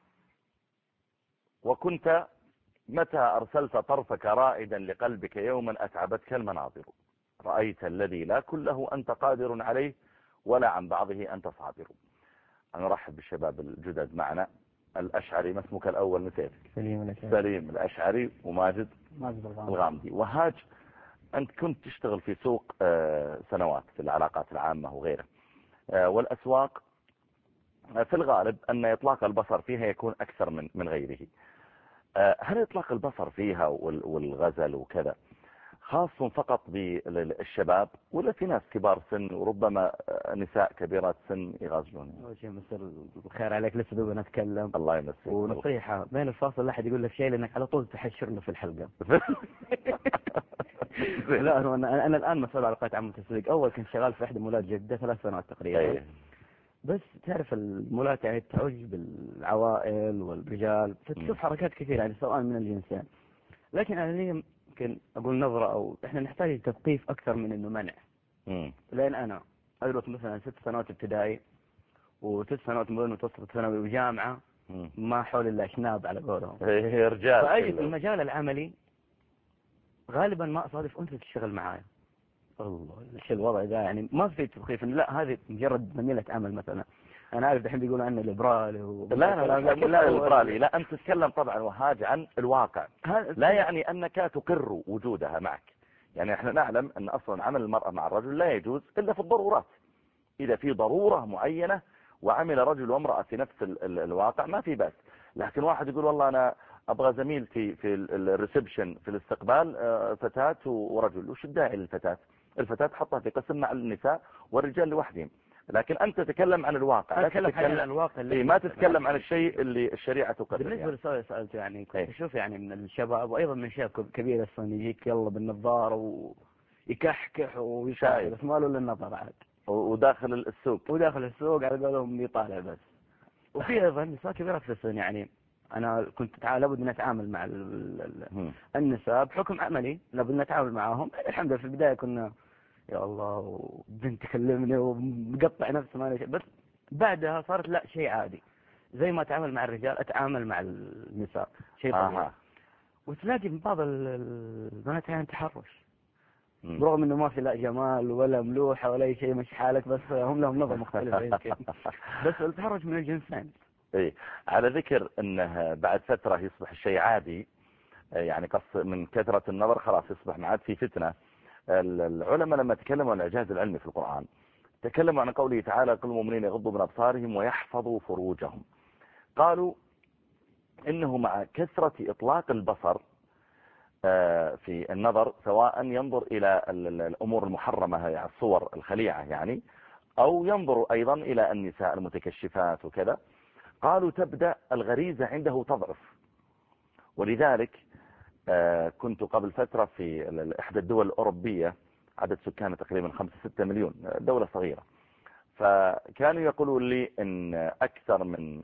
وكنت متى أرسلت طرفك رائدا لقلبك يوما أتعبتك المناظر، رأيت الذي لا كله أنت قادر عليه ولا عن بعضه أنت صابر. أنا أرحب بالشباب الجدد معنا. الأشعري، ما اسمك الأول؟ نسيت. سليم الأشعري، وماجد الغامدي. وهاج، أنت كنت تشتغل في سوق سنوات في العلاقات العامة وغيره، والأسواق في الغالب أن إطلاق البصر فيها يكون أكثر من غيره. هل إطلاق البصر فيها والغزل وكذا خاص فقط بالشباب، ولا في ناس كبار سن وربما نساء كبيرات سن يغازلون؟ أول شيء مساء الخير عليك، لسه دوبنا نتكلم. الله يمسيك. ونصيحة بين الفاصل لا أحد يقول لك شيء لأنك على طول تحشرنا في الحلقة. لا هو أنا الآن مسؤول علاقات عامة التسويق. أول كنت شغال في إحدى مولات جدة 3 سنوات تقريبا. بس تعرف المولات يعني تعج بالعوائل والرجال، فتشوف حركات كثيرة يعني سواء من الجنسين. لكن أنا لي يمكن أقول نظرة، أو إحنا نحتاج تثقيف أكثر من إنه منع. لأن أنا أدرس مثلا 6 سنوات ابتدائي و6 سنوات متوسط ثانوي وجامعة، ما حول إلا شناب على قولهم. هي رجال. فأي في المجال العملي غالبا ما أصادف أنت تشتغل معايا. الله ايش الوضع ده، يعني ما في تخيف إن لا هذه مجرد زميلة عمل مثلا. أنا عارف الحين بيقولوا عنه ليبرالي لا ليبرالي، لا أنت تتكلم طبعا وهاج عن الواقع، لا يعني أنك تقر وجودها معك. يعني احنا نعلم أن أصلا عمل المرأة مع الرجل لا يجوز إلا في الضرورات. إذا في ضرورة معينة وعمل رجل وامرأة في نفس الواقع ما في بأس. لكن واحد يقول والله أنا أبغى زميلتي في الريسبشن في الاستقبال فتاة ورجل، وش الداعي للفتاة؟ الفتاة حطها في قسم مع النساء والرجال لوحدهم. لكن أنت تتكلم عن الواقع، لا تتكلم عن الواقع ما تتكلم عن الشيء اللي الشريعة تقدر. بالنسبة للسؤال سألته يعني كنت أشوف يعني من الشباب وأيضا من شاب كبير أصلا يجيك يلا بالنظارة ويكحكح ويشاهد بس ما له إلا النظر عاد، وداخل السوق على قولهم يطالع بس. وفي أيضا نساء كبيرة في السن. يعني أنا كنت لابد أن أتعامل مع النساء بحكم عملي، لابد أن أتعامل معهم. الحمد لله في البداية كنا يا الله بنت تكلمني ومقطع نفسه ما شيء، بس بعدها صارت لا شيء عادي. زي ما أتعامل مع الرجال أتعامل مع النساء، شيء طبيعي. وتلاقي من بعض البنات يعني تحرش، برغم انه ما في لا جمال ولا ملوحة ولا اي شيء، مش حالك، بس هم لهم نظرة مختلفة يمكن. بس التحرش من الجنسين. ايه، على ذكر انه بعد فترة يصبح الشيء عادي، يعني من كثرة النظر خلاص يصبح ما عاد في فتنة. العلماء لما تكلموا عن الإعجاز العلمي في القرآن تكلموا عن قوله تعالى كل المؤمنين يغضوا من أبصارهم ويحفظوا فروجهم. قالوا إنه مع كثرة إطلاق البصر في النظر، سواء ينظر إلى الأمور المحرمة يعني الصور الخليعة يعني، أو ينظر أيضا إلى النساء المتكشفات وكذا، قالوا تبدأ الغريزة عنده تضعف. ولذلك كنت قبل فترة في إحدى الدول الأوروبية، عدد سكانها تقريبا 5-6 مليون، دولة صغيرة، فكانوا يقولوا لي إن أكثر من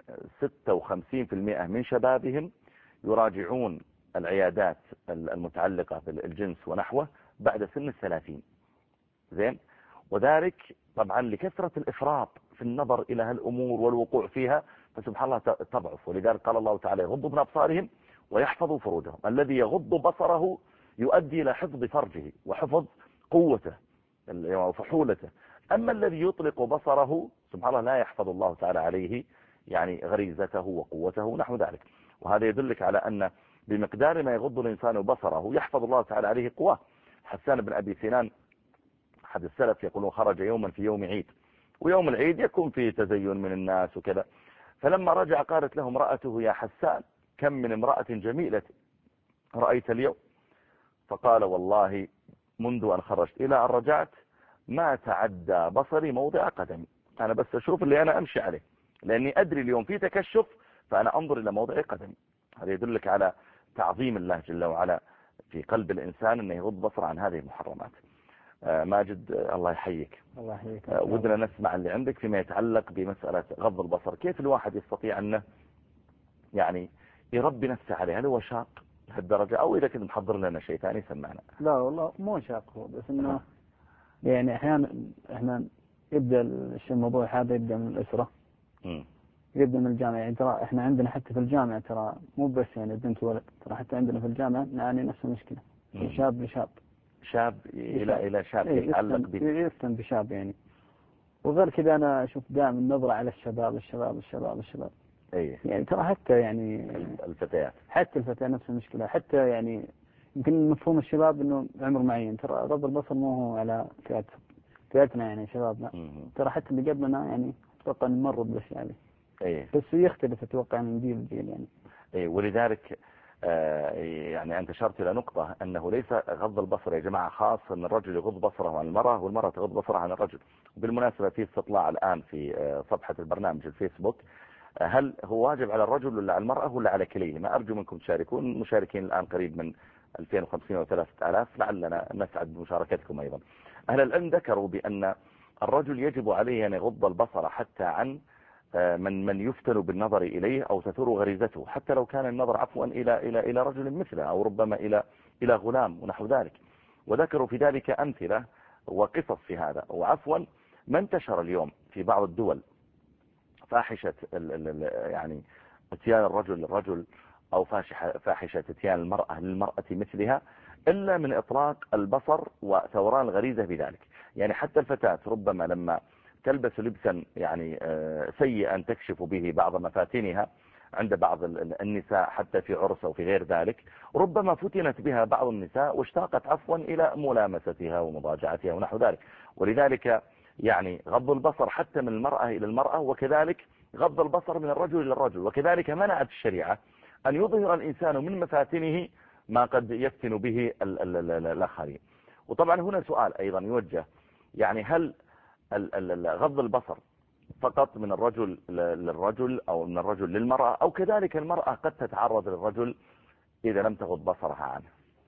56% من شبابهم يراجعون العيادات المتعلقة بالجنس ونحوه بعد سن 30. زين، وذلك طبعا لكثرة الإفراط في النظر إلى هالأمور والوقوع فيها، فسبحان الله تضعف. ولذلك قال الله تعالى يغضوا من أبصارهم ويحفظوا فروجهم. الذي يغض بصره يؤدي إلى حفظ فرجه وحفظ قوته وفحولته. أما الذي يطلق بصره سبحان الله لا يحفظ الله تعالى عليه يعني غريزته وقوته ونحو ذلك. وهذا يدلك على أن بمقدار ما يغض الإنسان بصره يحفظ الله تعالى عليه قواه. حسان بن أبي سنان أحد السلف يقولون خرج يوما في يوم عيد، ويوم العيد يكون فيه تزين من الناس وكذا، فلما رجع قالت له امرأته يا حسان كم من امرأة جميلة رأيت اليوم؟ فقال والله منذ أن خرجت إلى أن رجعت ما تعدى بصري موضع قدمي، أنا بس أشوف اللي أنا أمشي عليه، لأني أدري اليوم في تكشف فأنا أنظر إلى موضع قدمي. هذا يدلك على تعظيم الله جل وعلا في قلب الإنسان أنه يغض بصره عن هذه المحرمات. ماجد الله يحييك. الله يحييك. ودنا نسمع اللي عندك فيما يتعلق بمسألة غض البصر. كيف الواحد يستطيع أنه يعني يربي نفسه عليه؟ هل هو شاق لهالدرجة، أو إذا كنت محضر لنا شيء ثاني سمعنا؟ لا والله مو شاق هو، بس إنه يعني أحيانا إحنا يبدأ الموضوع هذا يبدأ من الأسرة. يقدم الجامعة. يعني ترى احنا عندنا حتى في الجامعة ترى مو بس يعني بنت وولد، ترى حتى عندنا في الجامعة نعاني نفس المشكلة. شاب لشاب، شاب إلى شاب يتعلق به، يفتن بشاب يعني. وغير كذا أنا أشوف دائما النظرة على الشباب الشباب الشباب الشباب. يعني ترى حتى يعني الفتيات، حتى الفتيات نفس المشكلة. حتى يعني يمكن مفهوم الشباب إنه عمر معين، ترى غض البصر مو هو على فئاتنا يعني شبابنا. ترى حتى اللي قبلنا يعني أتوقع نمر بالأشياء هذه. بس يختلف أتوقع من جيل لجيل يعني. ولذلك يعني أنت أشرت إلى نقطة أنه ليس غض البصر يا جماعة خاص أن الرجل يغض بصره عن المرأة والمرأة تغض بصرها عن الرجل. بالمناسبة في استطلاع الآن في صفحة البرنامج الفيسبوك، هل هو واجب على الرجل ولا على المرأة ولا على كليهما؟ أرجو منكم تشاركون. المشاركين الآن قريب من 2500 و 3000، لعلنا نسعد بمشاركتكم أيضا. أهل العلم ذكروا بأن الرجل يجب عليه أن يغض البصر حتى عن من يفتن بالنظر إليه أو تثور غريزته، حتى لو كان النظر عفوا إلى رجل مثله أو ربما إلى غلام ونحو ذلك. وذكروا في ذلك أمثلة وقصص في هذا. وعفوا ما انتشر اليوم في بعض الدول فاحشة يعني اتيان الرجل للرجل أو فاحشة اتيان المرأة للمرأة مثلها إلا من إطلاق البصر وثوران الغريزة بذلك. يعني حتى الفتاة ربما لما تلبس لبسا يعني سيئا تكشف به بعض مفاتنها عند بعض النساء حتى في عرس أو في غير ذلك، ربما فتنت بها بعض النساء واشتاقت عفوا إلى ملامستها ومضاجعتها ونحو ذلك. ولذلك يعني غض البصر حتى من المرأة إلى المرأة، وكذلك غض البصر من الرجل إلى الرجل. وكذلك منعت الشريعة أن يظهر الإنسان من مفاتنه ما قد يفتن به الآخرين. وطبعا هنا سؤال أيضا يوجه، يعني هل غض البصر فقط من الرجل للرجل أو من الرجل للمرأة، أو كذلك المرأة قد تتعرض للرجل إذا لم تغض بصرها عنه؟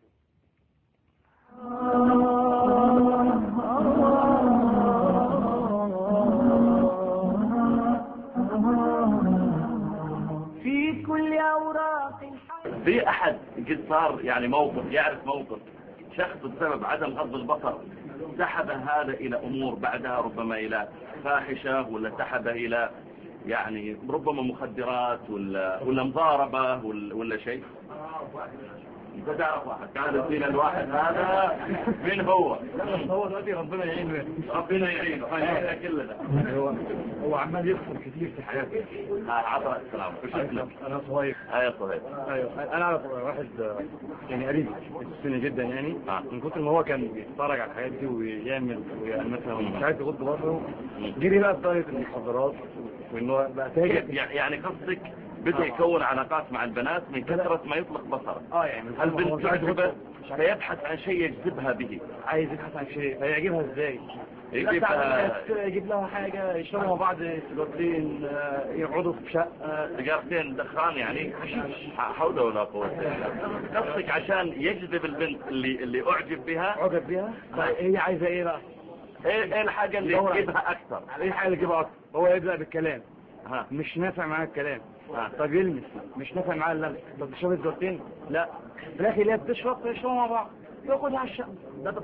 في كل أوراق في أحد قد صار يعني موقف، يعرف موقف شخص بسبب عدم غض البصر سحب هذا إلى أمور بعدها ربما إلى فاحشة، ولا سحب إلى يعني ربما مخدرات ولا مضاربة ولا شيء؟ انت تعرف واحد كان الدين الواحد هذا من هو دلوقتي ربنا يعينه كلنا. هو عمال يخسر كتير في حياته. عطاء السلام. انا صهيب. صهيب. ايوه انا اعرف واحد يعني قريب السنة جدا يعني من كتر ما هو كان بيتفرج على الحاجات دي ويعمل مثلا مش عايز يغض بصره، جري بقى في طريقة المخدرات وانه بقى تاجر. يعني قصدك بدأ يكون علاقات مع البنات من كثرة ما يطلق بصره. يعني البنت تعجبه فيبحث عن شيء يجذبها به، عايز يبحث عن شيء فيعجبها ازاي؟ يجيب لها حاجة يشربوا مع بعض سيجارتين، يقعدوا في شقة سيجارتين دخان يعني حول ولا قوة إلا بالله. قصدك عشان يجذب البنت اللي أعجب بها هي عايزة ايه بقى؟ ايه الحاجة اللي يجيبها أكثر؟ ايه الحاجة اللي يجيبها أكثر؟ هو يبدأ بالكلام. مش نافع معاه الكلام. طب يلمس، مش نافع معاه اللمس. طب تشرب الزورتين؟ لا. في الاخر اللي هي بتشربوا مع بعض ياخدها على الشقه.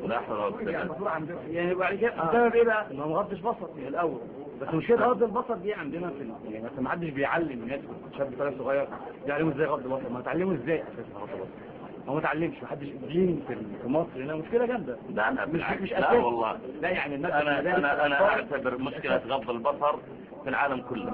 يعني بعد كده السبب ايه بقى؟ ما غضش بصر من الاول. بس مشكله غض البصر دي عندنا في يعني مثلا ما حدش بيعلم الناس، شاب طالع صغير بيعلموا ازاي غض البصر. ما تعلموا ازاي اساسا غض البصر؟ هو ما تعلمش، ما حدش دين في مصر هنا مشكله جامده. لا انا مش لا والله. لا يعني الناس انا اعتبر مشكله غض البصر في العالم كله.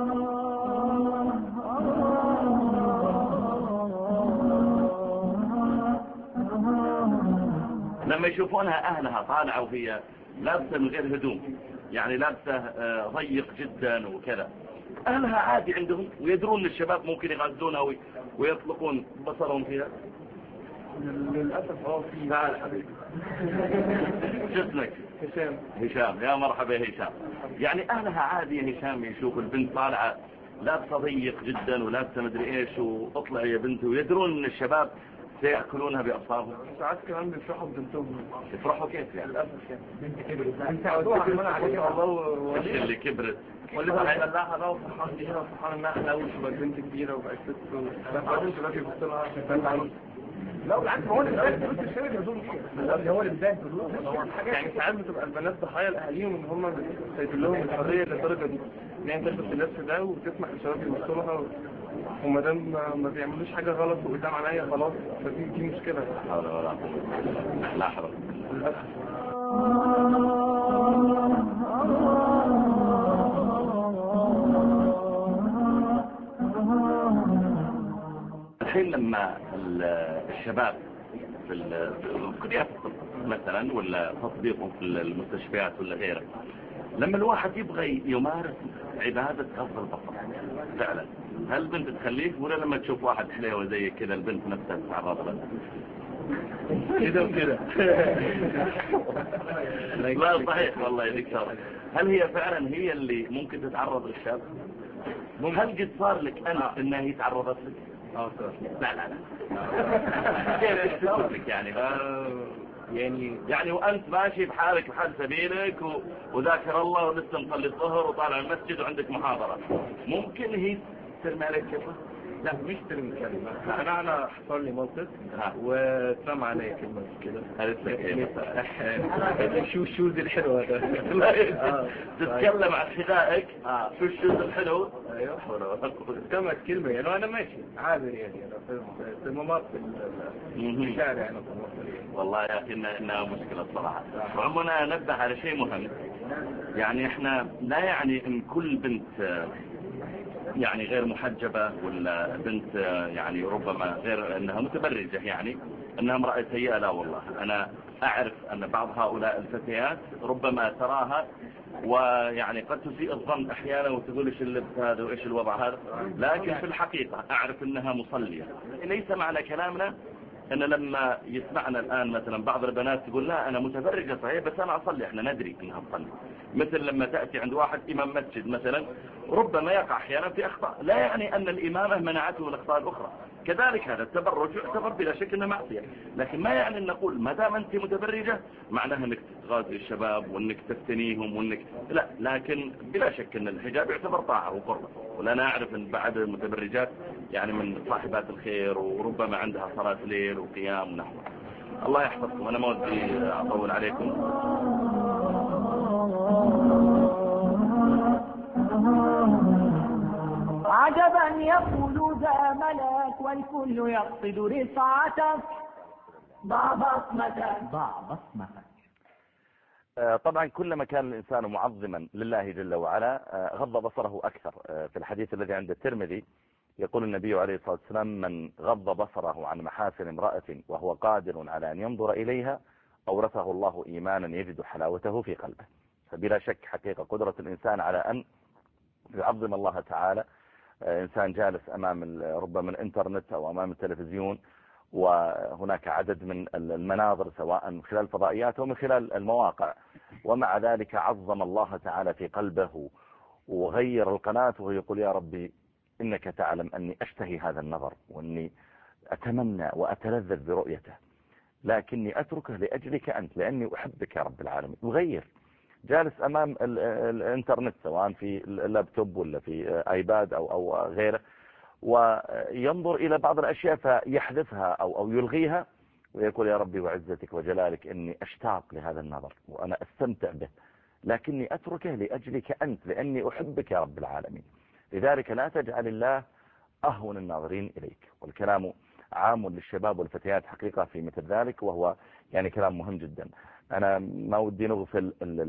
لما يشوفونها أهلها طالعة وهي لابسة من غير هدوم، يعني لابسة ضيق جدا وكذا، أهلها عادي عندهم ويدرون أن الشباب ممكن يغزونها ويطلقون بصرهم فيها. للأسف في تعال حبيبي. شو اسمك؟ هشام. يا مرحبا هشام. يعني أهلها عادي يا هشام يشوف البنت طالعة لابسة ضيق جدا ولابسة مدري إيش وأطلع يا بنتي، ويدرون أن الشباب سيأكلونها بأبصارهم. ساعات كمان بيفرحوا ببنتهم. يفرحوا كيف يعني؟ للأسف يعني بنت كبرت. انت عودوها على الله. ايش اللي كبرت؟ والدها هيدلعها بقى وفرحان بيها وفرحان انها حلاوه وبقت بنت كبيره وبقت ست وبعدين دلوقتي بيبص لها عشان لا بالعكس هو اللي بدايه فلوس الشباب الهدوم دي هو اللي بدايه فلوس يعني ساعات بتبقى البنات ضحايا لاهاليهم ان هم سايبين لهم الحريه للدرجه دي ان هي تلبس اللبس ده وتسمح للشباب يبصوا لها وما دام ما بيعملوش حاجه غلط وقدام عينيا خلاص فدي مشكله. لا حول ولا قوه لا حول. الحين لما الشباب في كليات الطب مثلا ولا تطبيقهم في المستشفيات ولا غيره، لما الواحد يبغى يمارس عبادة غض البصر فعلا، هل البنت تخليه ولا لما تشوف واحد حليوه زي كذا البنت نفسها تتعرض له؟ كده وكده. لا صحيح والله يا دكتور، هل هي فعلا هي اللي ممكن تتعرض للشاب؟ هل قد صار لك انت انها هي تعرضت لك؟ لا كيف تشعر لك يعني وانت ماشي بحالك بحال سبيلك وذاكر الله ولسه مصلي الظهر وطالع المسجد وعندك محاضرة، ممكن هي ترمي عليك كلمة؟ لا مش ترمي كلمة، انا حصل لي موقف وترمى علي كلمة كده قالت لك ايه؟ شو الشوز الحلوة ده؟ تتكلم عن حذائك شو الشوز الحلو؟ ايوه كلمة كلمة يعني وانا ماشي عابر يعني في ممر في الشارع يعني والله يا اخي انها مشكلة صراحة. وعمنا نبه على شيء مهم، يعني احنا لا يعني ان كل بنت يعني غير محجبة ولا بنت يعني ربما غير انها متبرجة يعني انها امرأة سيئة، لا والله انا اعرف ان بعض هؤلاء الفتيات ربما تراها ويعني قد تسيء الظن احيانا وتقول ايش اللبس هذا وايش الوضع هذا، لكن في الحقيقة اعرف انها مصلية. ليس معنى كلامنا ان لما يسمعنا الان مثلا بعض البنات تقول لا انا متبرجة صحيح بس انا اصلي، احنا ندري انها تصلي. مثل لما تأتي عند واحد امام مسجد مثلا ربما يقع احيانا في اخطاء، لا يعني ان الامامة منعته من الاخطاء الاخرى، كذلك هذا التبرج يعتبر بلا شك انه معصية، لكن ما يعني ان نقول ما دام انت متبرجة معناها انك تغازي الشباب وانك تفتنيهم وانك لا، لكن بلا شك ان الحجاب يعتبر طاعة وقربة، ولا اعرف ان بعد المتبرجات يعني من صاحبات الخير وربما عندها صلاة ليل وقيام ونحوه. الله يحفظكم، انا ما ودي اطول عليكم. عجبا يقول ذا ملاك والكل يقصد رفعتك، ضع بصمتك ضع بصمتك. طبعا كلما كان الإنسان معظما لله جل وعلا غض بصره أكثر. في الحديث الذي عند الترمذي يقول النبي عليه الصلاة والسلام من غض بصره عن محاسن امرأة وهو قادر على أن ينظر إليها أورثه الله إيمانا يجد حلاوته في قلبه. فبلا شك حقيقة قدرة الإنسان على أن يعظم الله تعالى، إنسان جالس أمام ربما الإنترنت أو أمام التلفزيون وهناك عدد من المناظر سواء من خلال الفضائيات أو من خلال المواقع، ومع ذلك عظم الله تعالى في قلبه وغير القناة ويقول يا ربي إنك تعلم أني أشتهي هذا النظر وأني أتمنى وأتلذذ برؤيته، لكني أتركه لأجلك أنت لأني أحبك يا رب العالمين. وغير جالس أمام الإنترنت سواء في اللابتوب ولا في آيباد أو غيره وينظر إلى بعض الأشياء فيحذفها أو يلغيها ويقول يا ربي وعزتك وجلالك إني أشتاق لهذا النظر وأنا أستمتع به لكني أتركه لأجلك أنت لأني أحبك يا رب العالمين. لذلك لا تجعل الله أهون الناظرين إليك. والكلام عام للشباب والفتيات حقيقة في مثل ذلك، وهو يعني كلام مهم جدا. أنا ما ودي نغفل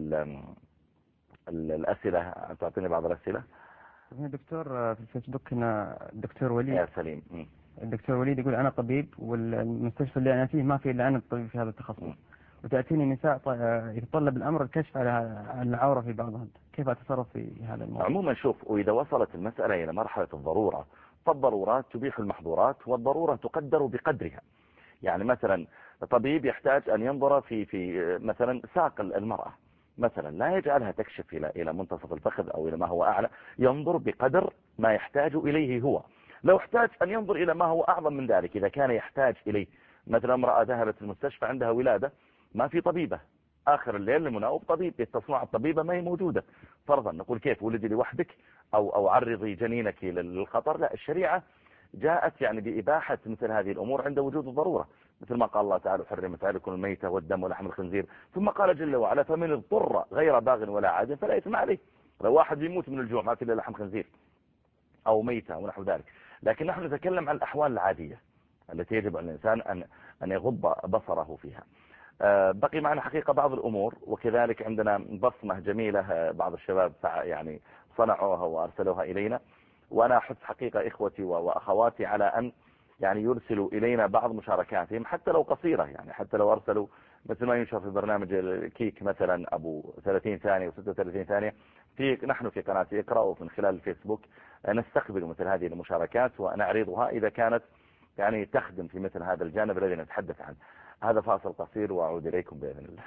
الأسئلة، تعطيني بعض الأسئلة. دكتور في الفيسبوك هنا الدكتور وليد يا سليم. الدكتور وليد يقول أنا طبيب والمستشفى اللي أنا فيه ما في إلا أنا الطبيب في هذا التخصص، وتأتيني نساء يتطلب الأمر الكشف على العورة في بعضهم، كيف أتصرف في هذا الموضوع؟ عموما شوف، وإذا وصلت المسألة إلى مرحلة الضرورة فالضرورات تبيح المحظورات والضرورة تقدر بقدرها. يعني مثلا طبيب يحتاج أن ينظر في مثلا ساق المرأة مثلا، لا يجعلها تكشف إلى منتصف الفخذ أو إلى ما هو أعلى، ينظر بقدر ما يحتاج إليه هو. لو احتاج أن ينظر إلى ما هو أعظم من ذلك، إذا كان يحتاج إليه، مثلا امرأة ذهبت المستشفى عندها ولادة ما في طبيبة، آخر الليل المناوب طبيب يتصنع الطبيبة ما هي موجودة، فرضا نقول كيف ولدي لوحدك أو عرضي جنينك للخطر؟ لا، الشريعة جاءت يعني بإباحة مثل هذه الأمور عند وجود الضرورة. مثل ما قال الله تعالى حرمت عليكم الميتة والدم ولحم الخنزير، ثم قال جل وعلا فمن اضطر غير باغ ولا عاد فلا إثم عليه. لو واحد يموت من الجوع ما في إلا لحم خنزير أو ميتة ونحو ذلك، لكن نحن نتكلم عن الأحوال العادية التي يجب على الإنسان أن يغض بصره فيها. بقي معنا حقيقة بعض الأمور، وكذلك عندنا بصمة جميلة بعض الشباب يعني صنعوها وأرسلوها إلينا، وأنا أحث حقيقة إخوتي وأخواتي على أن يعني يرسلوا إلينا بعض مشاركاتهم حتى لو قصيرة، يعني حتى لو أرسلوا مثل ما ينشر في برنامج الكيك مثلا أبو 30 ثانية و36 ثانية، نحن في قناة اقرأ ومن خلال الفيسبوك نستقبل مثل هذه المشاركات ونعرضها إذا كانت يعني تخدم في مثل هذا الجانب الذي نتحدث عنه. هذا فاصل قصير وأعود إليكم بإذن الله.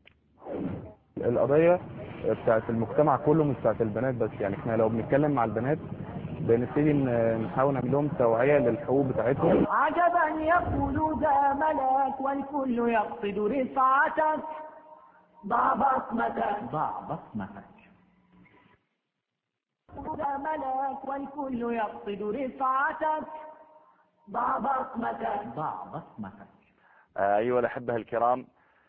القضية بتاعت المجتمع كله مش بتاعت البنات بس، يعني احنا لو بنتكلم مع البنات بنبتدي نحاول نعمل لهم توعية للحقوق بتاعتهم. عجبا يقول ذا ملاك والكل يقصد رفعتك، ضع بصمتك ضع بصمتك. ذا ملاك والكل يقصد رفعتك، ضع بصمتك ضع بصمتك. أيها الأحبة الكرام،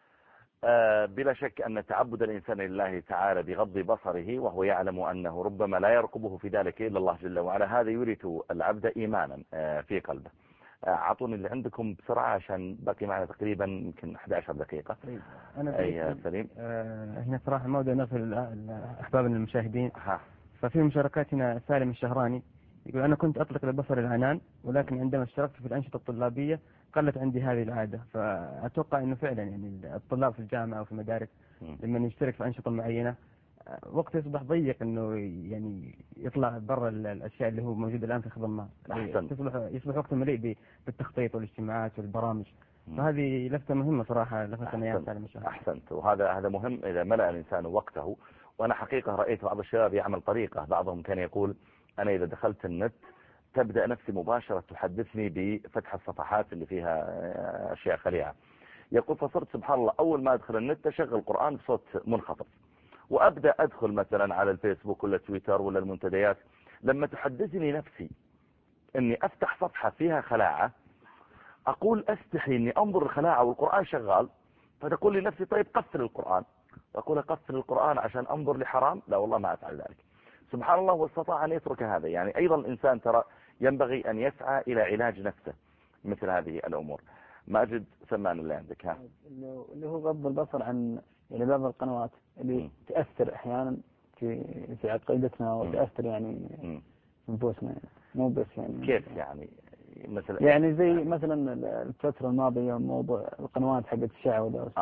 بلا شك أن تعبد الإنسان لله تعالى بغض بصره وهو يعلم أنه ربما لا يرقبه في ذلك إلا الله جل وعلا، هذا يورث العبد إيمانا في قلبه. أعطوني اللي عندكم بسرعة عشان باقي معنا تقريبا يمكن 11 دقيقة. أنا أي سليم. هنا صراحة ما ودي نغفل أحبابنا المشاهدين. ففي مشاركات هنا سالم الشهراني يقول أنا كنت أطلق للبصر العنان، ولكن عندما اشتركت في الأنشطة الطلابية قلت عندي هذه العادة. فأتوقع أنه فعلا يعني الطلاب في الجامعة أو في المدارس لما يشترك في أنشطة معينة وقت يصبح ضيق أنه يعني يطلع برا الأشياء اللي هو موجود الآن في خضمها، يصبح وقت مليء بالتخطيط والاجتماعات والبرامج. فهذه لفتة مهمة صراحة لفتنا يا سالم الشهراني. أحسنت، وهذا مهم إذا ملأ الإنسان وقته. وأنا حقيقة رأيت بعض الشباب يعمل طريقة، بعضهم كان يقول أنا إذا دخلت النت تبدأ نفسي مباشرة تحدثني بفتح الصفحات اللي فيها أشياء خليعة. يقول فصرت سبحان الله أول ما أدخل النت أشغل القرآن بصوت منخفض، وأبدأ أدخل مثلا على الفيسبوك ولا تويتر ولا المنتديات، لما تحدثني نفسي أني أفتح صفحة فيها خلاعة أقول أستحي أني أنظر الخلاعة والقرآن شغال، فتقول لي نفسي طيب قفل القرآن، أقول أقفل القرآن عشان أنظر لحرام؟ لا والله ما أفعل ذلك. سبحان الله، واستطاع أن يترك هذا. يعني أيضا الإنسان ترى ينبغي أن يسعى إلى علاج نفسه مثل هذه الأمور. ماجد سمان اللي عندك. ها اللي هو غض البصر عن يعني بعض القنوات اللي تأثر أحيانا في عقيدتنا وتأثر يعني في نفوسنا، مو بس يعني كيف يعني مثلا يعني زي مثلا الفترة الماضية موضوع القنوات حقت الشعوذة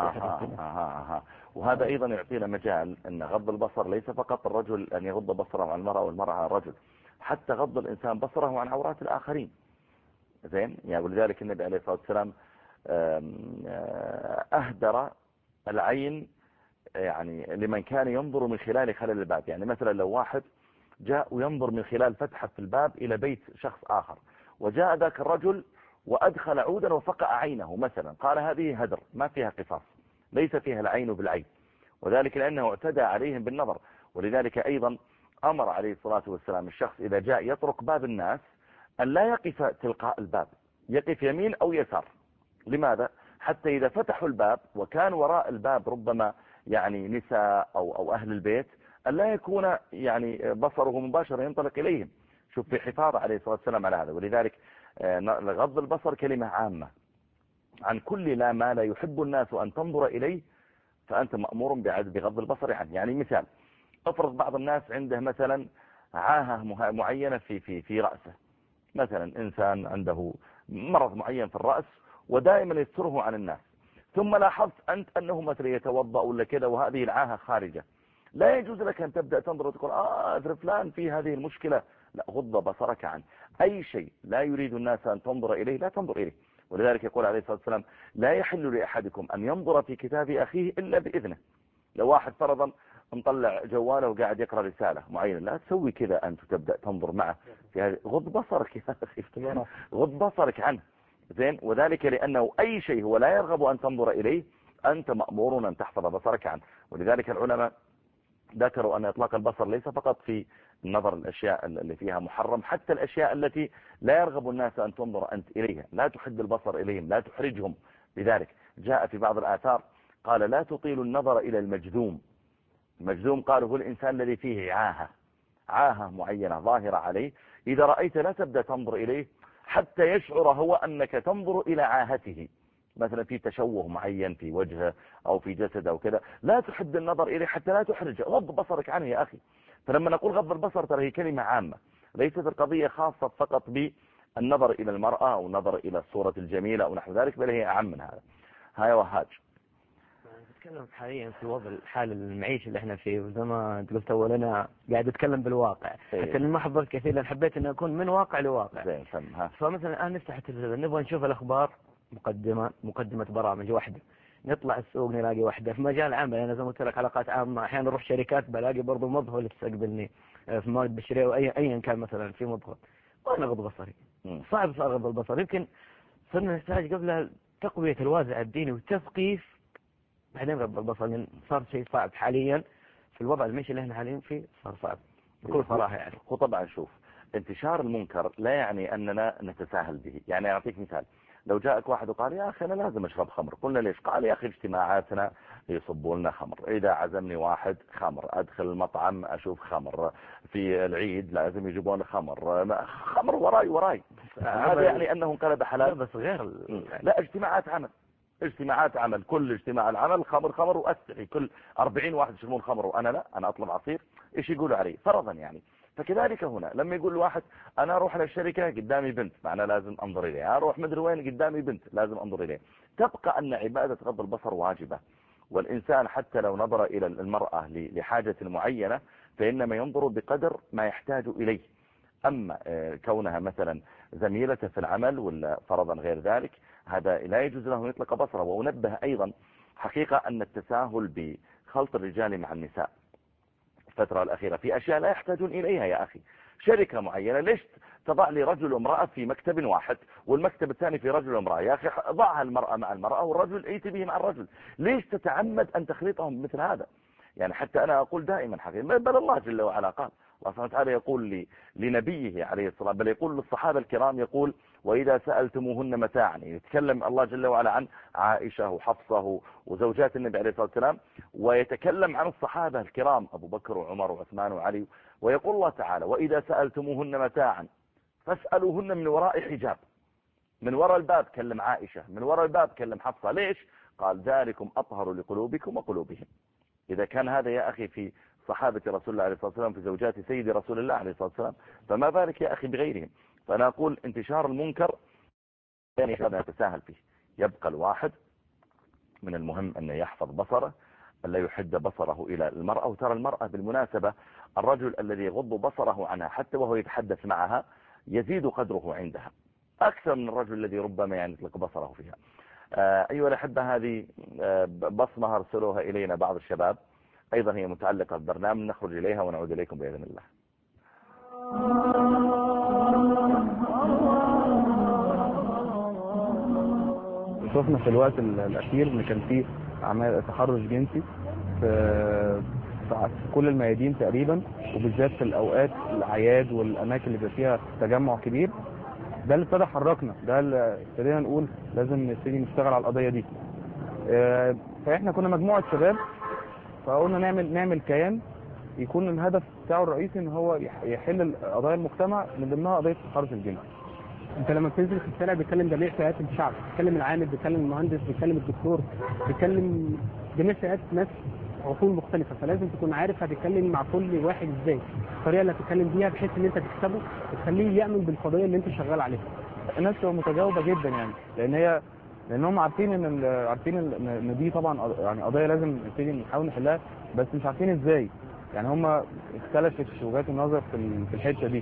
وهذا أيضا يعطينا مجال أن غض البصر ليس فقط الرجل أن يغض بصره عن المرأة والمرأة عن الرجل، حتى غض الإنسان بصره عن عورات الآخرين. زين يعني، ولذلك النبي عليه الصلاة والسلام أهدر العين يعني لمن كان ينظر من خلال خلل الباب. يعني مثلا لو واحد جاء وينظر من خلال فتحة في الباب إلى بيت شخص آخر، وجاء ذاك الرجل وأدخل عودا وفقع عينه مثلا، قال هذه هدر ما فيها قصاص، ليس فيها العين بالعين، وذلك لأنه اعتدى عليهم بالنظر. ولذلك أيضا أمر عليه الصلاة والسلام الشخص إذا جاء يطرق باب الناس أن لا يقف تلقاء الباب، يقف يمين أو يسار. لماذا؟ حتى إذا فتحوا الباب وكان وراء الباب ربما يعني نساء أو أهل البيت أن لا يكون يعني بصره مباشرة ينطلق إليهم. شوف في حفاظ عليه الصلاة والسلام على هذا. ولذلك غض البصر كلمة عامة عن كل ما لا يحب الناس أن تنظر إليه، فأنت مأمور بغض البصر عنه. يعني مثال، افرض بعض الناس عنده مثلا عاهة معينة في رأسه، مثلا إنسان عنده مرض معين في الرأس ودائما يستره عن الناس، ثم لاحظت أنت أنه مثلا يتوضأ ولا كذا وهذه العاهة خارجة، لا يجوز لك أن تبدأ تنظر وتقول فلان في هذه المشكلة. لا، غض بصرك عنه. أي شيء لا يريد الناس أن تنظر إليه لا تنظر إليه. ولذلك يقول عليه الصلاة والسلام لا يحل لأحدكم أن ينظر في كتاب أخيه إلا بإذنه. لو واحد فرضا مطلع جواله وقاعد يقرأ رسالة معينة، لا تسوي كذا أنت تبدأ تنظر معه في هذه. غض بصرك يا أخي، غض بصرك عنه. زين، وذلك لأنه أي شيء هو لا يرغب أن تنظر إليه أنت مأمور أن تحفظ بصرك عنه. ولذلك العلماء ذكروا أن إطلاق البصر ليس فقط في النظر الأشياء اللي فيها محرم، حتى الأشياء التي لا يرغب الناس أن تنظر أنت إليها، لا تحد البصر إليهم، لا تحرجهم بذلك. جاء في بعض الآثار قال لا تطيل النظر إلى المجذوم. المجذوم قالوا هو الإنسان الذي فيه عاهة معينة ظاهرة عليه، إذا رأيت لا تبدأ تنظر إليه حتى يشعر هو أنك تنظر إلى عاهته، مثلا في تشوه معين في وجهه أو في جسده أو كذا، لا تحد النظر إليه حتى لا تحرج، غض بصرك عنه يا أخي. فلما نقول غض البصر ترى هي كلمة عامة، ليست القضية خاصة فقط بالنظر إلى المرأة أو النظر إلى الصورة الجميلة أو نحو ذلك، بل هي أعم من هذا. هاي وهاج نتكلم حاليا في وضع الحال المعيشي اللي احنا فيه، وزي ما انت قلت اول انا قاعد اتكلم بالواقع، حتى اللي ما حضرت كثير لان حبيت ان اكون من واقع لواقع. فمثلا الان نفتح التلفزيون نبغى نشوف الاخبار، مقدمة برامج واحدة، نطلع السوق نلاقي واحدة. في مجال عمل انا زي ما قلت لك علاقات عامة، احيانا اروح شركات بلاقي برضو مظهر اللي تستقبلني في مواد بشرية وايا كان مثلا في مظهر، وانا اغض بصري صعب اغض البصر. يمكن صرنا نحتاج قبل تقوية الوازع الديني وتثقيف، بعدين غض البصر صار شيء صعب حاليا في الوضع المعيشي اللي احنا حاليا فيه، صار صعب بكل صراحة يعني. وطبعا شوف، انتشار المنكر لا يعني أننا نتساهل به. يعني أعطيك مثال، لو جاءك واحد وقال يا أخي أنا لازم أشرب خمر، قلنا ليش؟ قال يا أخي اجتماعاتنا يصبوا لنا خمر، إذا عزمني واحد خمر، أدخل المطعم أشوف خمر، في العيد لازم يجيبون خمر وراي. هذا يعني أنه انقلب حلال؟ بس غير لا، اجتماعات عمل، كل اجتماع العمل خمر وأستحي كل 40 واحد يشربون خمر وأنا لا، أنا أطلب عصير، إيش يقولوا علي فرضا يعني. فكذلك هنا لما يقول الواحد أنا أروح للشركة قدامي بنت، معناه لازم أنظر إليها، أروح مدري وين قدامي بنت لازم أنظر إليها. تبقى أن عبادة غض البصر واجبة، والإنسان حتى لو نظر إلى المرأة لحاجة معينة فإنما ينظر بقدر ما يحتاج إليه. أما كونها مثلا زميلته في العمل ولا فرضا غير ذلك، هذا لا يجوز له أن يطلق بصره. وأنبه أيضا حقيقة أن التساهل بخلط الرجال مع النساء الفترة الأخيرة في أشياء لا يحتاجون إليها يا أخي. شركة معينة ليش تضع لي رجل وامرأة في مكتب واحد والمكتب الثاني في رجل وامرأة؟ يا أخي ضعها المرأة مع المرأة والرجل ائت به مع الرجل، ليش تتعمد أن تخلطهم مثل هذا؟ يعني حتى أنا أقول دائما حقيقة، بل الله جل وعلا قال، الله سبحانه وتعالى يقول لنبيه عليه الصلاة، بل يقول للصحابة الكرام، يقول وإذا سألتموهن متاعا. يتكلم الله جل وعلا عن عائشة وحفصة وزوجات النبي عليه الصلاة والسلام، ويتكلم عن الصحابة الكرام أبو بكر وعمر وعثمان وعلي، ويقول الله تعالى وإذا سألتموهن متاعا فاسألوهن من وراء حجاب. من وراء الباب كلم عائشة، من وراء الباب كلم حفصة. ليش؟ قال ذلكم أطهر لقلوبكم وقلوبهم. إذا كان هذا يا أخي في صحابة رسول الله عليه الصلاة والسلام، في زوجات سيد رسول الله عليه الصلاة والسلام، فما بالك يا أخي بغيرهم؟ فأنا أقول انتشار المنكر يعني هذا يتساهل فيه. يبقى الواحد من المهم أن يحفظ بصره، ألا يحد بصره إلى المرأة. وترى المرأة بالمناسبة الرجل الذي يغض بصره عنها حتى وهو يتحدث معها يزيد قدره عندها أكثر من الرجل الذي ربما يعني يطلق بصره فيها. أيها الأحبة، هذه بصمة أرسلوها إلينا بعض الشباب، أيضا هي متعلقة بالبرنامج، نخرج إليها ونعود إليكم بإذن الله. شفنا في الوقت الأخير إن كان في أعمال تحرش جنسي في كل الميادين تقريبا، وبالذات في الأوقات الأعياد والأماكن اللي بيبقى فيها تجمع كبير. ده اللي ابتدى حركنا، ده اللي ابتدينا نقول لازم نبتدي نشتغل على القضية دي. فإحنا كنا مجموعة شباب، فقلنا نعمل كيان يكون الهدف بتاعه الرئيسي ان هو يحل قضايا المجتمع، من ضمنها قضيه التحرش الجنسي. انت لما بتنزل في الشارع بتكلم جميع فئات الشعب، بتكلم العامل، بتكلم المهندس، بتكلم الدكتور، بتكلم جميع فئات ناس عقول مختلفه، فلازم تكون عارف هتتكلم مع كل واحد ازاي، الطريقه اللي هتتكلم بيها بحيث ان انت تكسبه وتخليه يامن بالقضيه اللي انت شغال عليها. الناس متجاوبه جدا يعني، لانهم عارفين ان دي طبعا يعني قضيه لازم نبتدي نحاول نحلها، بس مش عارفين ازاي. يعني هم اختلفت وجهات النظر في الحته دي.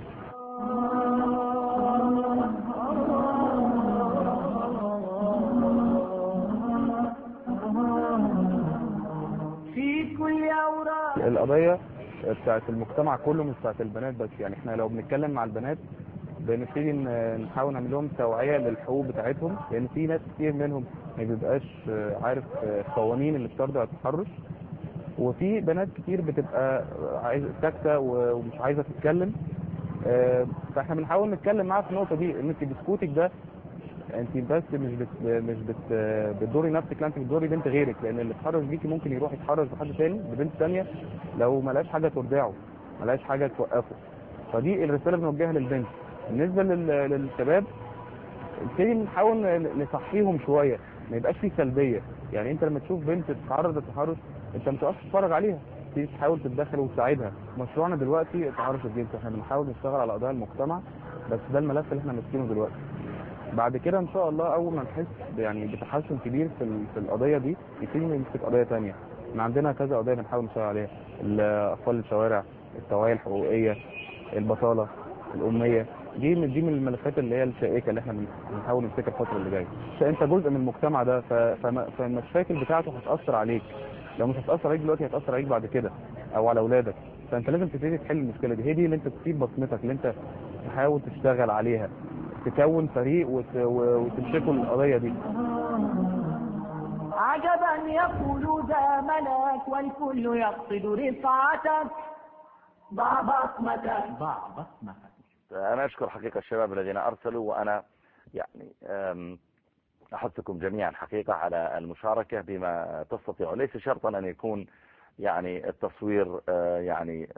في كل أوراق القضيه بتاعت المجتمع كله مش بتاعت البنات بس. يعني احنا لو بنتكلم مع البنات بنبتدي نحاول نعمل لهم توعيه للحقوق بتاعتهم، لان في ناس كتير منهم ما بيبقاش عارف القوانين اللي بترضع التحرش. وفي بنات كتير بتبقى عايزه ساكته ومش عايزه تتكلم. فاحنا بنحاول نتكلم معاها في النقطه دي، ان انت بسكوتك ده انت بس مش بتدوري نفسك، لا انت بتدوري بنت غيرك، لان اللي اتحرش بيكي ممكن يروح يتحرش بحد تاني ببنت ثانيه لو ما لقاش حاجه ترضعه، ما لقاش حاجه توقفه. فدي الرساله بنوجهها للبنت. بالنسبه للشباب نبتدي نحاول نصحيهم شويه، ما يبقاش فيه سلبيه. يعني انت لما تشوف بنت تتعرض للتحرش انت مش هتقف تتفرج عليها، تيجي تحاول تتدخل وتساعدها. مشروعنا دلوقتي التحرش الجنسي، احنا بنحاول نشتغل على قضايا المجتمع، بس ده الملف اللي احنا ماسكينه دلوقتي. بعد كده ان شاء الله اول ما نحس يعني بتحسن كبير في القضيه دي نبتدي نمسك قضايا ثانيه. احنا عندنا كذا قضيه بنحاول نشتغل عليها، الاطفال الشوارع، التوعيه الحقوقيه، البطاله، الاميه. دي من الملفات اللي هي الشائكه اللي احنا بنحاول نمسكها الفتره اللي جايه. انت جزء من المجتمع ده، فالمشاكل بتاعته هتاثر عليك. لو مش هتاثر عليك دلوقتي هتاثر عليك بعد كده او على اولادك. فانت لازم تبتدي تحل المشكله دي. هي دي اللي انت تسيب بصمتك، اللي انت تحاول تشتغل عليها، تكون فريق وتمسكوا القضيه دي. عجبا يقول ذا ملاك والكل يقصد رفعتك، ضع بصمتك ضع بصمتك. أنا أشكر حقيقة الشباب الذين أرسلوا، وأنا يعني أحثكم جميعا حقيقة على المشاركة بما تستطيعوا. ليس شرطا أن يكون يعني التصوير يعني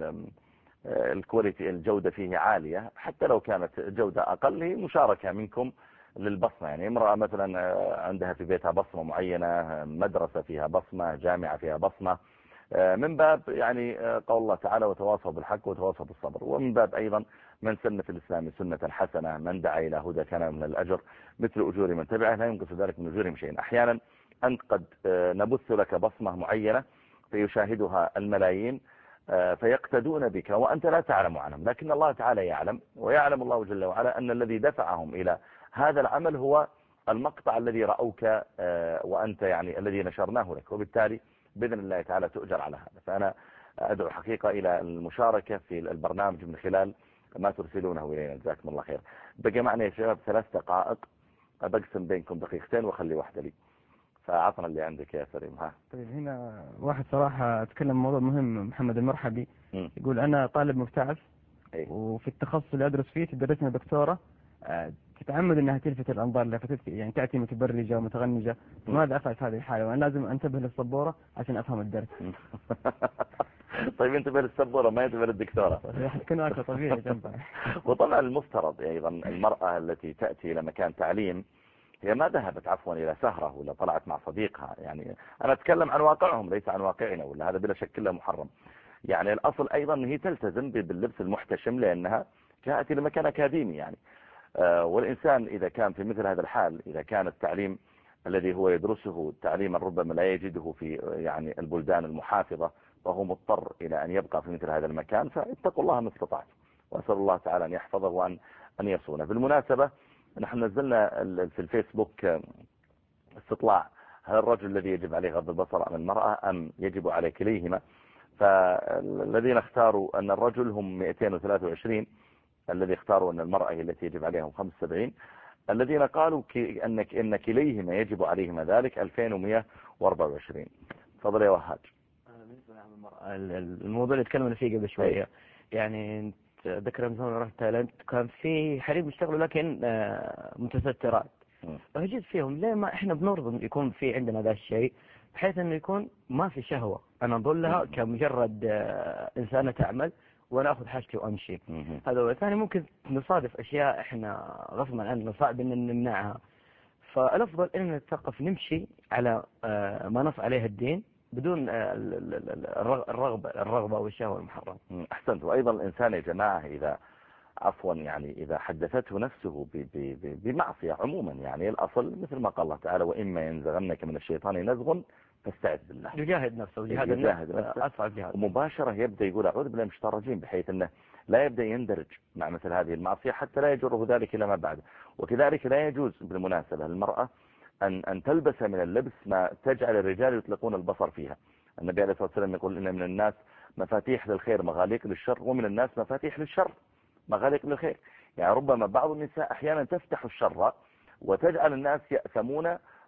الكواليتي الجودة فيه عالية، حتى لو كانت جودة أقل هي مشاركة منكم للبصمة. يعني امرأة مثلا عندها في بيتها بصمة معينة، مدرسة فيها بصمة، جامعة فيها بصمة، من باب يعني قول الله تعالى وتواصوا بالحق وتواصوا بالصبر، ومن باب أيضا من سن في الإسلام سنة حسنة من دعا إلى هدى كان من الأجر مثل أجور من تبعه لا ينقص ذلك من أجورهم شيئا. أحيانا أنت قد نبث لك بصمة معينة فيشاهدها الملايين فيقتدون بك وأنت لا تعلم عنهم، لكن الله تعالى يعلم، ويعلم الله جل وعلا أن الذي دفعهم إلى هذا العمل هو المقطع الذي رأوك وأنت يعني الذي نشرناه لك، وبالتالي بإذن الله تعالى تؤجر على هذا. فأنا أدعو حقيقة إلى المشاركة في البرنامج من خلال ما ترسلونه إلينا. جزاكم الله خير. بقى معنا يا شباب 3 دقائق، بقسم بينكم دقيقتين وخلي واحدة لي، فعطنا اللي عندك يا سليم. ها طيب، هنا واحد صراحة أتكلم موضوع مهم، محمد المرحبي، يقول أنا طالب مبتعث وفي التخصص اللي أدرس فيه تدرسنا دكتورة تتعمد أنها تلفت الأنظار، يعني تأتي متبرجة ومتغنجة، ماذا أفعل في هذه الحالة وأنا لازم أنتبه للسبورة عشان أفهم الدرس؟ طيب انتبه للسبورة ما ينتبه للدكتورة. كنا أكثر طبيعي جنبها. وطبعا المفترض أيضا المرأة التي تأتي إلى مكان تعليم هي ما ذهبت عفوا إلى سهرة ولا طلعت مع صديقها. يعني أنا أتكلم عن واقعهم ليس عن واقعنا، ولا هذا بلا شك كله محرم. يعني الأصل أيضا هي تلتزم باللبس المحتشم لأنها جاءت إلى مكان أكاديمي يعني. والإنسان إذا كان في مثل هذا الحال، إذا كان التعليم الذي هو يدرسه تعليما ربما لا يجده في يعني البلدان المحافظة، وهو مضطر إلى أن يبقى في مثل هذا المكان، فاتقوا الله ما استطعتم، وأسأل الله تعالى أن يحفظه وأن يصونه. بالمناسبة نحن نزلنا في الفيسبوك استطلاع: هل الرجل الذي يجب عليه غض البصر عن المرأة أم يجب على كليهما؟ فالذين اختاروا أن الرجل هم 223، الذي اختاروا أن المرأة هي التي يجب عليهم 75، الذين قالوا إن كليهما يجب عليهما ذلك 2124. تفضل يا وهاج. بالنسبة للمرأة الموضوع اللي تكلمنا فيه قبل شوية، يعني ذكر مثلا رحت تايلاند كان في حريم يشتغلوا لكن متسترات، فهجيت فيهم ليه ما احنا بنرضى يكون في عندنا ذا الشيء بحيث انه يكون ما في شهوة، انا اظلها كمجرد انسانة تعمل وانا اخذ حاجتي وامشي. هذا هو. ثاني ممكن نصادف اشياء احنا غصبا عننا صعب ان نمنعها، فالافضل ان نتثقف نمشي على ما نص عليه الدين بدون الرغبة والشهوة المحرمة. احسنت. وايضا الانسان يا جماعة اذا عفوا يعني اذا حدثته نفسه بمعصية عموما، يعني الاصل مثل ما قال الله تعالى: واما ينزغنك من الشيطان نزغ فاستعذ بالله. يجاهد نفسه، وجهاد النفس أصعب جهاد. ومباشرة يبدأ يقول أعوذ بالله من الشيطان الرجيم، بحيث أنه لا يبدأ يندرج مع مثل هذه المعصية حتى لا يجره ذلك إلى ما بعد. وكذلك لا يجوز بالمناسبة للمرأة أن تلبس من اللبس ما تجعل الرجال يطلقون البصر فيها. النبي عليه الصلاة والسلام يقول: إن من الناس مفاتيح للخير مغاليق للشر، ومن الناس مفاتيح للشر مغاليق للخير. يعني ربما بعض النساء أحيانا تفتح الشر وتجعل الناس يأثمون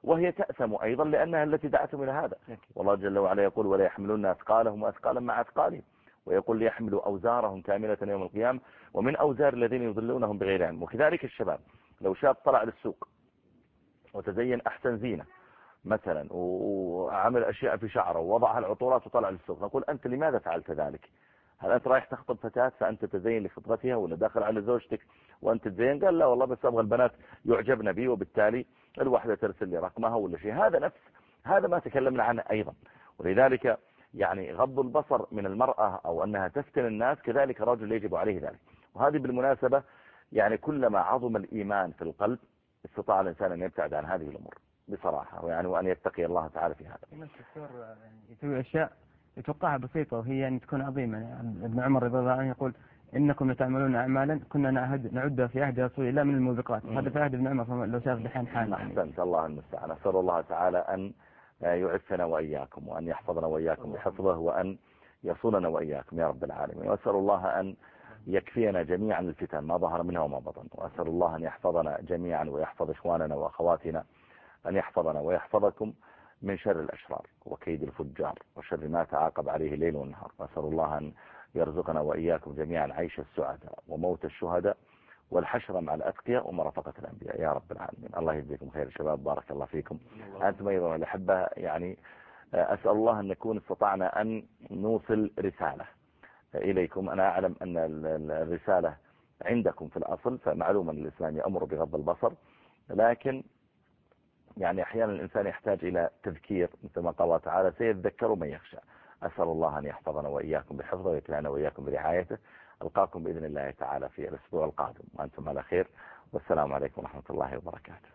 وهي تأثم أيضا لأنها التي دعتهم إلى هذا. والله جل وعلا يقول ولا يحملون أثقالهم وأثقالا مع أثقالهم، ويقول ليحملوا أوزارهم كاملة يوم القيامة ومن أوزار الذين يضلونهم بغير علم. وكذلك الشباب، لو شاب طلع للسوق وتزين أحسن زينة مثلا وعمل أشياء في شعره ووضعها العطورات وطلع للسوق، نقول أنت لماذا فعلت ذلك؟ هل أنت رايح تخطب فتاة فأنت تزين لخطبتها، ولا داخل على زوجتك وأنت تزين؟ قال لا والله بس أبغى البنات يعجبن بي، وبالتالي الواحدة ترسل لي رقمها ولا شيء. هذا ما تكلمنا عنه أيضا. ولذلك يعني غض البصر من المرأة أو أنها تفتن الناس كذلك رجل يجب عليه ذلك. وهذه بالمناسبة يعني كلما عظم الإيمان في القلب استطاع الإنسان أن يبتعد عن هذه الأمور بصراحة، يعني وأن يتقي الله تعالى في هذا. الدكتور يسوي أشياء يتوقعها بسيطة وهي يعني تكون عظيمة. يعني ابن عمر رضي الله عنه يقول إنكم لتعملون أعمالا كنا نعدها في عهد رسول الله من الموبقات، وهذا في عهد ابن عمر لو شاف دحين حال. أحسنت، الله المستعان. أسأل الله تعالى أن يعفنا وإياكم، وأن يحفظنا وإياكم بحفظه، وأن يصوننا وإياكم يا رب العالمين. وأسأل الله أن يكفينا جميعا الفتن ما ظهر منها وما بطن، وأسأل الله أن يحفظنا جميعا ويحفظ إخواننا وأخواتنا، أن يحفظنا ويحفظكم من شر الأشرار وكيد الفجار وشر ما تعاقب عليه الليل والنهار. وأسأل الله أن يرزقنا وإياكم جميعا عيش السعداء وموت الشهداء والحشر مع الأتقياء ومرافقة الأنبياء يا رب العالمين. الله يجزيكم خير شباب، بارك الله فيكم. أنتم أيضا الأحبة، يعني أسأل الله أن نكون استطعنا أن نوصل رسالة إليكم. أنا أعلم أن الرسالة عندكم في الأصل، فمعلوم أن الإسلام يأمر بغض البصر، لكن يعني أحيانا الإنسان يحتاج إلى تذكير، مثل ما قال الله تعالى سيذكر من يخشى. أسأل الله أن يحفظنا وإياكم بحفظه ويكلنا وإياكم برعايته. ألقاكم بإذن الله تعالى في الأسبوع القادم وأنتم على خير، والسلام عليكم ورحمة الله وبركاته.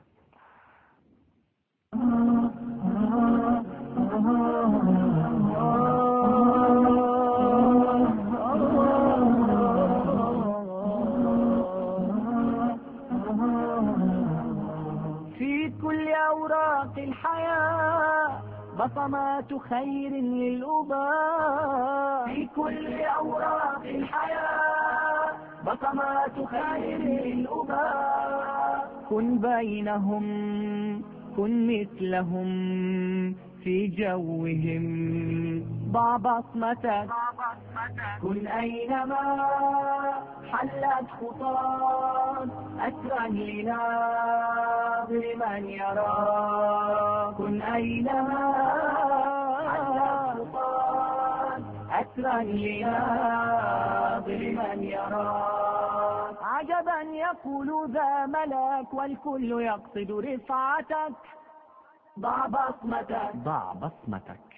في كل أوراق الحياة بصمات خير للأباء، في كل أوراق الحياة بصمات خير للأباء. كن بينهم كن مثلهم في جوهم، ضع بصمتك كن أينما حلت خطاك، أسرا لناظر من يراك. كن أينما حلت خطاك، أسرا لناظر من يراك. عجبا يقول ذا ملاك والكل يقصد رفعتك، ضع بصمتك